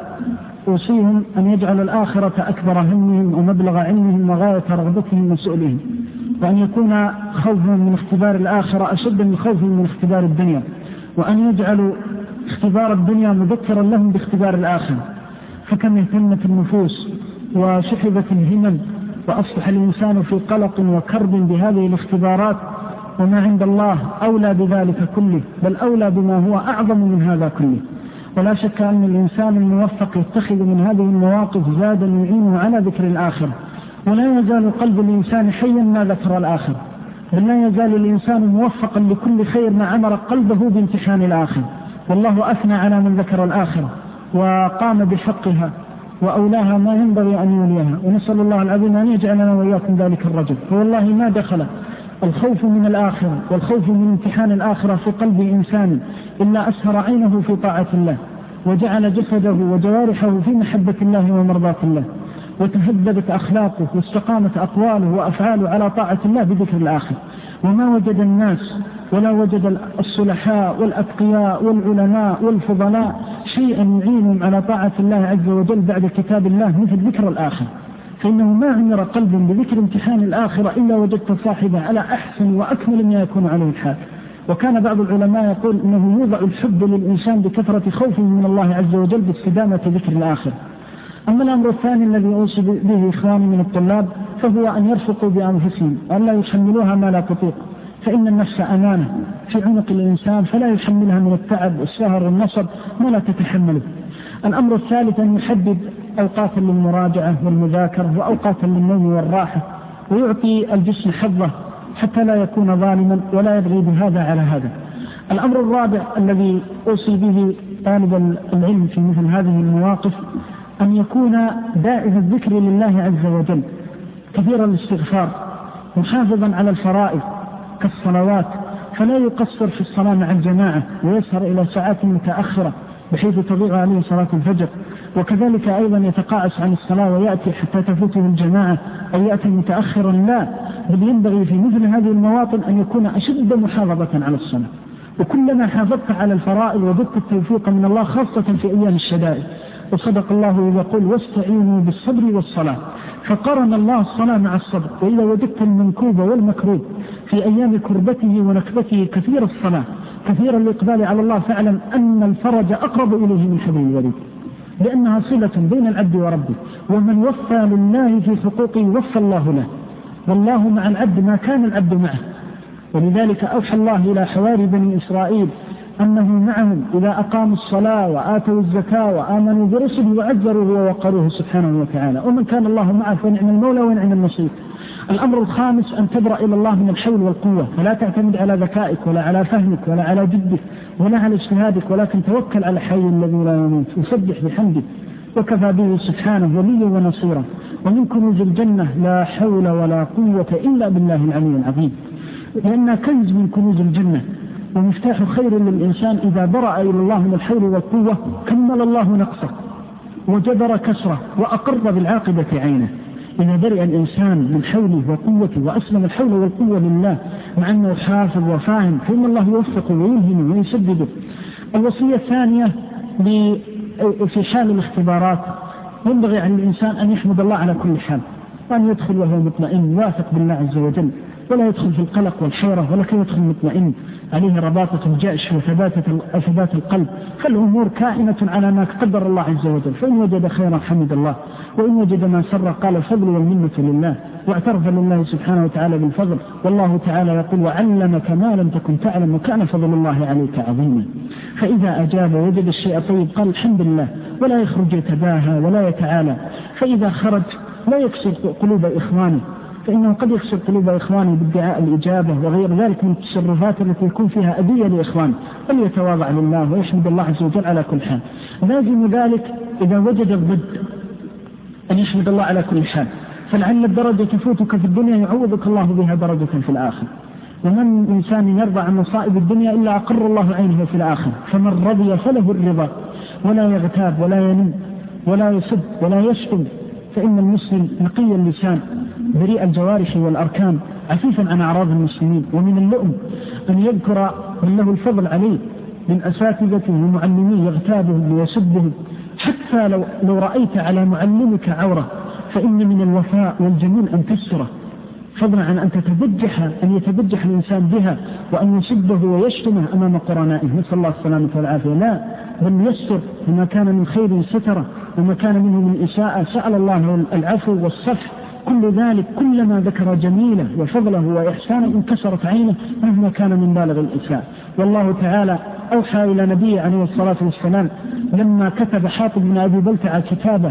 أوصيهم أن يجعل الآخرة أكبر همهم ومبلغ علمهم وغاية رغبتهم وسؤلهم، وأن يكون خوفهم من اختبار الآخرة أشد من خوفهم من اختبار الدنيا، وأن يجعلوا اختبار الدنيا مذكرا لهم باختبار الآخرة. فكم اهتمت النفوس وشحبت الهمم وأصبح الإنسان في قلق وكرب بهذه الاختبارات، وما عند الله أولى بذلك كله، بل أولى بما هو أعظم من هذا كله. ولا شك أن الإنسان الموفق يتخذ من هذه المواقف زادا يعينه على ذكر الآخرة، ولا يزال قلب الإنسان حيا ما ذكر الآخرة، بل لا يزال الإنسان موفقا لكل خير ما عمر قلبه بامتحان الآخرة. والله أثنى على من ذكر الآخرة وقام بحقها وأولاها ما ينبغي أن يوليها، ونسأل الله العظيم أن يجعلنا وإياكم ذلك الرجل. فوالله ما دخل الخوف من الآخرة والخوف من امتحان الآخرة في قلب إنسان إلا أسهر عينه في طاعة الله، وجعل جسده وجوارحه في محبة الله ومرضاة الله، وتهذبت أخلاقه واستقامت أقواله وأفعاله على طاعة الله بذكر الآخرة. وما وجد الناس ولا وجد الصلحاء والأتقياء والعلماء والفضلاء شيئا يعينهم على طاعة الله عز وجل بعد كتاب الله مثل ذكر الآخرة، فإنه ما عمر قلب بذكر امتحان الآخرة إلا وجدت صاحبه على أحسن وأكمل ما يكون عليه الحال. وكان بعض العلماء يقول إنه يوضع الحب للإنسان بكثرة خوفه من الله عز وجل باستدامة ذكر الآخرة. أما الأمر الثاني الذي أوصي به إخواني من الطلاب فهو أن يرفقوا بأنفسهم وأن لا يحملوها ما لا تطيق، فإن النفس أمانة في عنق الإنسان فلا يحملها من التعب والسهر والنصب ما لا تتحمله. الأمر الثالث أن يحدد أوقاتا للمراجعة والمذاكرة وأوقاتا للنوم والراحة، ويعطي الجسم حظه حتى لا يكون ظالما ولا يبغي بهذا على هذا. الأمر الرابع الذي أوصي به طالب العلم في مثل هذه المواقف أن يكون دائم الذكر لله عز وجل، كثير الاستغفار، محافظا على الفرائض كالصلوات، فلا يقصر في الصلاة مع الجماعة ويسهر إلى ساعات متأخرة بحيث تضيع عليه صلاة الفجر، وكذلك أيضا يتقاعس عن الصلاة ويأتي حتى تفوته الجماعة أو يأتي متأخرا، لا، بل ينبغي في مثل هذه المواطن أن يكون أشد محافظة على الصلاة. وكلما حافظت على الفرائض وجدت التوفيق من الله خاصة في أيام الشدائد. وصدق الله إذا قل واستعينوا بالصبر والصلاة، فقرن الله الصلاة مع الصبر. وإذا وجدت المنكوب والمكروب في أيام كربته ونكبته كثير الصلاة كثير الإقبال على الله فاعلم أن الفرج أقرب إليه من حبل الوريد، لأنها صلة بين العبد وربه، ومن وفى لله في حقوقه وفى الله له، والله مع العبد ما كان العبد معه. ولذلك أوحى الله إلى حواري بني إسرائيل أنه معهم إذا أقاموا الصلاة وآتوا الزكاة وآمنوا برسله وعزروه ووقروه سبحانه وتعالى، ومن كان الله معه فنعم المولى ونعم النصير. الأمر الخامس أن تبرأ إلى الله من الحول والقوة، فلا تعتمد على ذكائك ولا على فهمك ولا على جدك ولا على اجتهادك، ولكن توكل على الحي الذي لا يموت وسبح بحمده وكفى به سبحانه وليا ونصيرا. ومن كنوز الجنة لا حول ولا قوة إلا بالله العلي العظيم، لأنها كنز من كنوز الجنة ومفتاح خير للإنسان. إذا برأ إلى الله من الحول والقوة كمل الله نقصه وجبر كسره وأقر بالعاقبة عينه. إذا برئ الإنسان من حوله وقوته وأسلم الحول والقوة لله مع أنه حافظ وفاهم، فإن الله يوفقه ويلهمه ويسدده. الوصية الثانية في حال الاختبارات ينبغي على الإنسان أن يحمد الله على كل حال، وأن يدخل وهو مطمئن واثق بالله عز وجل، ولا يدخل في القلق والحيرة، ولكن يدخل مطمئن عليه رباطة الجأش وثبات القلب، فالأمور كائنة على ما قدر الله عز وجل. فإن وجد خيرا حمد الله، وإن وجد ما سر قال الفضل والمنة لله، واعترف لله سبحانه وتعالى بالفضل. والله تعالى يقول وعلمك ما لم تكن تعلم وكان فضل الله عليك عظيما. فإذا أجاب وجد الشيء طيب قال الحمد لله، ولا يخرج يتباهى ولا يتعالى. فإذا خرج لا يكسر قلوب إخوانه، فإنه قد يكسر قلوب إخوانه بادعاء الإجابة وغير ذلك من التصرفات التي يكون فيها أذية لإخوانه، فليتواضع لله ويحمد الله عز وجل على كل حال. لازم ذلك إذا وجد الضد أن يحمد الله على كل حال، فلعل الدرجة تفوتك في الدنيا يعوضك الله بها درجة في الآخر. ومن إنسان يرضى عن مصائب الدنيا إلا أقر الله عينه في الآخر. فمن رضي فله الرضا، ولا يغتاب ولا ينم ولا يسب ولا يشتم، فإن المسلم نقي اللسان بريء الجوارح والأركان عفيفا عن أعراض المسلمين. ومن اللؤم أن يذكر من له الفضل عليه من أساتذته ومعلميه يغتابهم ويسبهم، حتى لو رأيت على معلمك عورة فإن من الوفاء والجميل أن تستره، فضلا عن أن يتبجح الإنسان بها وأن يسبه ويشتمه أمام قرنائه، نسأل الله السلامة والعافية. لا، بل يستر وما كان من خير ستره، وما كان منه من إساءة سأل الله العفو والصفح. كل ذلك كلما ذكر جميله وفضله وإحسانه انكسرت عينه مهما كان من بالغ الإساءة. والله تعالى أوحى إلى نبيه عليه الصلاة والسلام لما كتب حاطب بن أبي بلتعة كتابة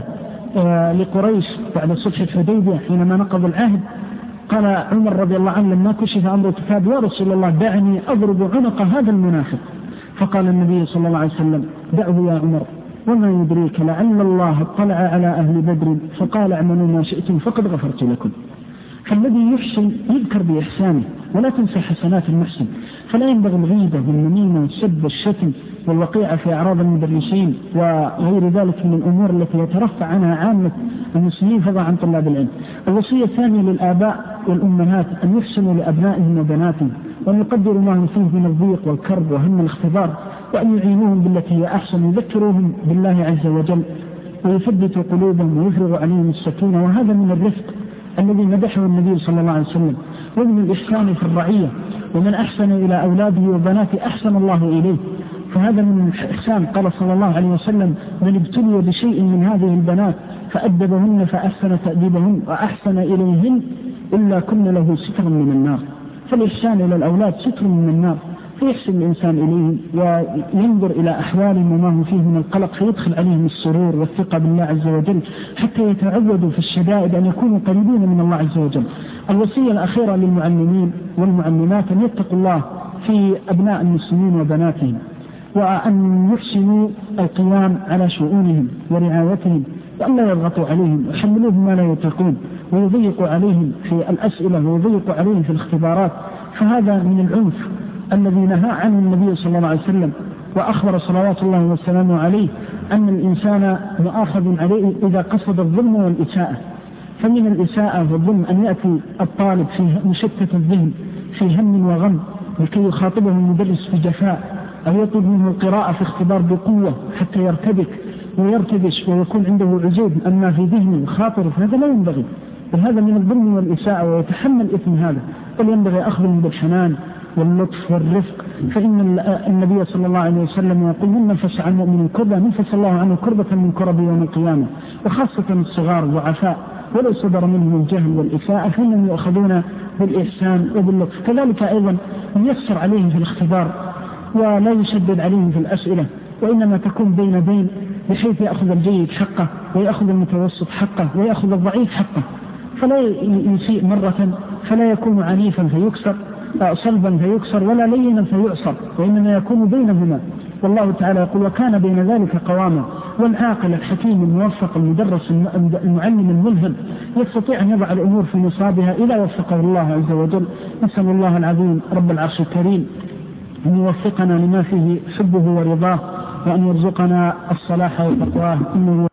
لقريش بعد صلح الحديبية حينما نقض العهد، قال عمر رضي الله عنه لما كشف أمر الكتاب يا رسول الله دعني أضرب عنق هذا المنافق، فقال النبي صلى الله عليه وسلم دعه يا عمر، وما يدريك لعل الله اطلع على أهل بدر فقال اعملوا ما شئتم فقد غفرت لكم. فالذي يحسن يذكر بإحسانه ولا تنسى حسنات المحسن، فلا ينبغي الغيبة والنميمة والسب والشتم والوقيعة في أعراض المدرسين وغير ذلك من الأمور التي يترفع عنها عامة المسلمين فضلا عن طلاب العلم. الوصية الثانية للآباء والأمهات أن يحسنوا لأبنائهم وبناتهم، وأن يقدروا ما هم فيه من الضيق والكرب وهم الاختبار، وأن يعينوهم بالتي هي أحسن، يذكروهم بالله عز وجل ويثبتوا قلوبهم ويفرغوا عليهم السكينة. وهذا من الرفق الذي مدحه النبي صلى الله عليه وسلم، ومن الإحسان في الرعية. ومن أحسن إلى أولاده وبناته أحسن الله إليه، فهذا من الإحسان. قال صلى الله عليه وسلم من ابتلي بشيء من هذه البنات فأدبهن فأحسن تأديبهن وأحسن إليهن إلا كن له سترا من النار. فالإحسان إلى الأولاد ستر من النار، فيحسن الإنسان إليهم وينظر إلى أحوالهم وما هم فيه من القلق، فيدخل عليهم السرور والثقة بالله عز وجل حتى يتعودوا في الشدائد أن يكونوا قريبين من الله عز وجل. الوصية الأخيرة للمعلمين والمعلمات أن يتقوا الله في أبناء المسلمين وبناتهم، وأن يحسنوا القيام على شؤونهم ورعايتهم، وأن لا يضغطوا عليهم ويحملوهم ما لا يطيقون ويضيقوا عليهم في الأسئلة ويضيقوا عليهم في الاختبارات. فهذا من العنف الذي نهى عنه النبي صلى الله عليه وسلم، وأخبر صلوات الله وسلامه عليه أن الإنسان مؤاخذ عليه إذا قصد الظلم والإساءة. فمن الإساءة والظلم أن يأتي الطالب في مشتت الذهن في هم وغم لكي يخاطبه المدرس في جفاء، أو يطلب منه القراءة في اختبار بقوة حتى يرتبك ويرتبش ويكون عنده عزوب أما في ذهنه خاطر، فهذا لا ينبغي، وهذا من الظلم والإساءة ويتحمل إثم هذا. بل ينبغي أخذهم بالحنان واللطف والرفق، فإن النبي صلى الله عليه وسلم يقول من نفس عن مؤمن كربة نفس الله عنه كربة من كرب يوم القيامة، وخاصة الصغار ضعفاء ولو صدر منهم الجهل والإساءة فإنهم يؤخذون بالإحسان وباللطف. كذلك أيضا ييسر عليهم في الاختبار ولا يشدد عليهم في الأسئلة، وإنما تكون بين بين بحيث يأخذ الجيد حقه ويأخذ المتوسط حقه ويأخذ الضعيف حقه، فلا يسيء مرة، فلا يكون عنيفا فيكسر صلبا فيكسر ولا لينا فيعصر، وإنما يكون بينهما. والله تعالى يقول وكان بين ذلك قواما. والعاقل الحكيم الموفق المدرس المعلم الملهم يستطيع أن يضع الأمور في نصابها إذا وفقه الله عز وجل. نسأل الله العظيم رب العرش الكريم أن يوفقنا لما فيه حبه ورضاه، وأن يرزقنا الصلاح وتقواه إنه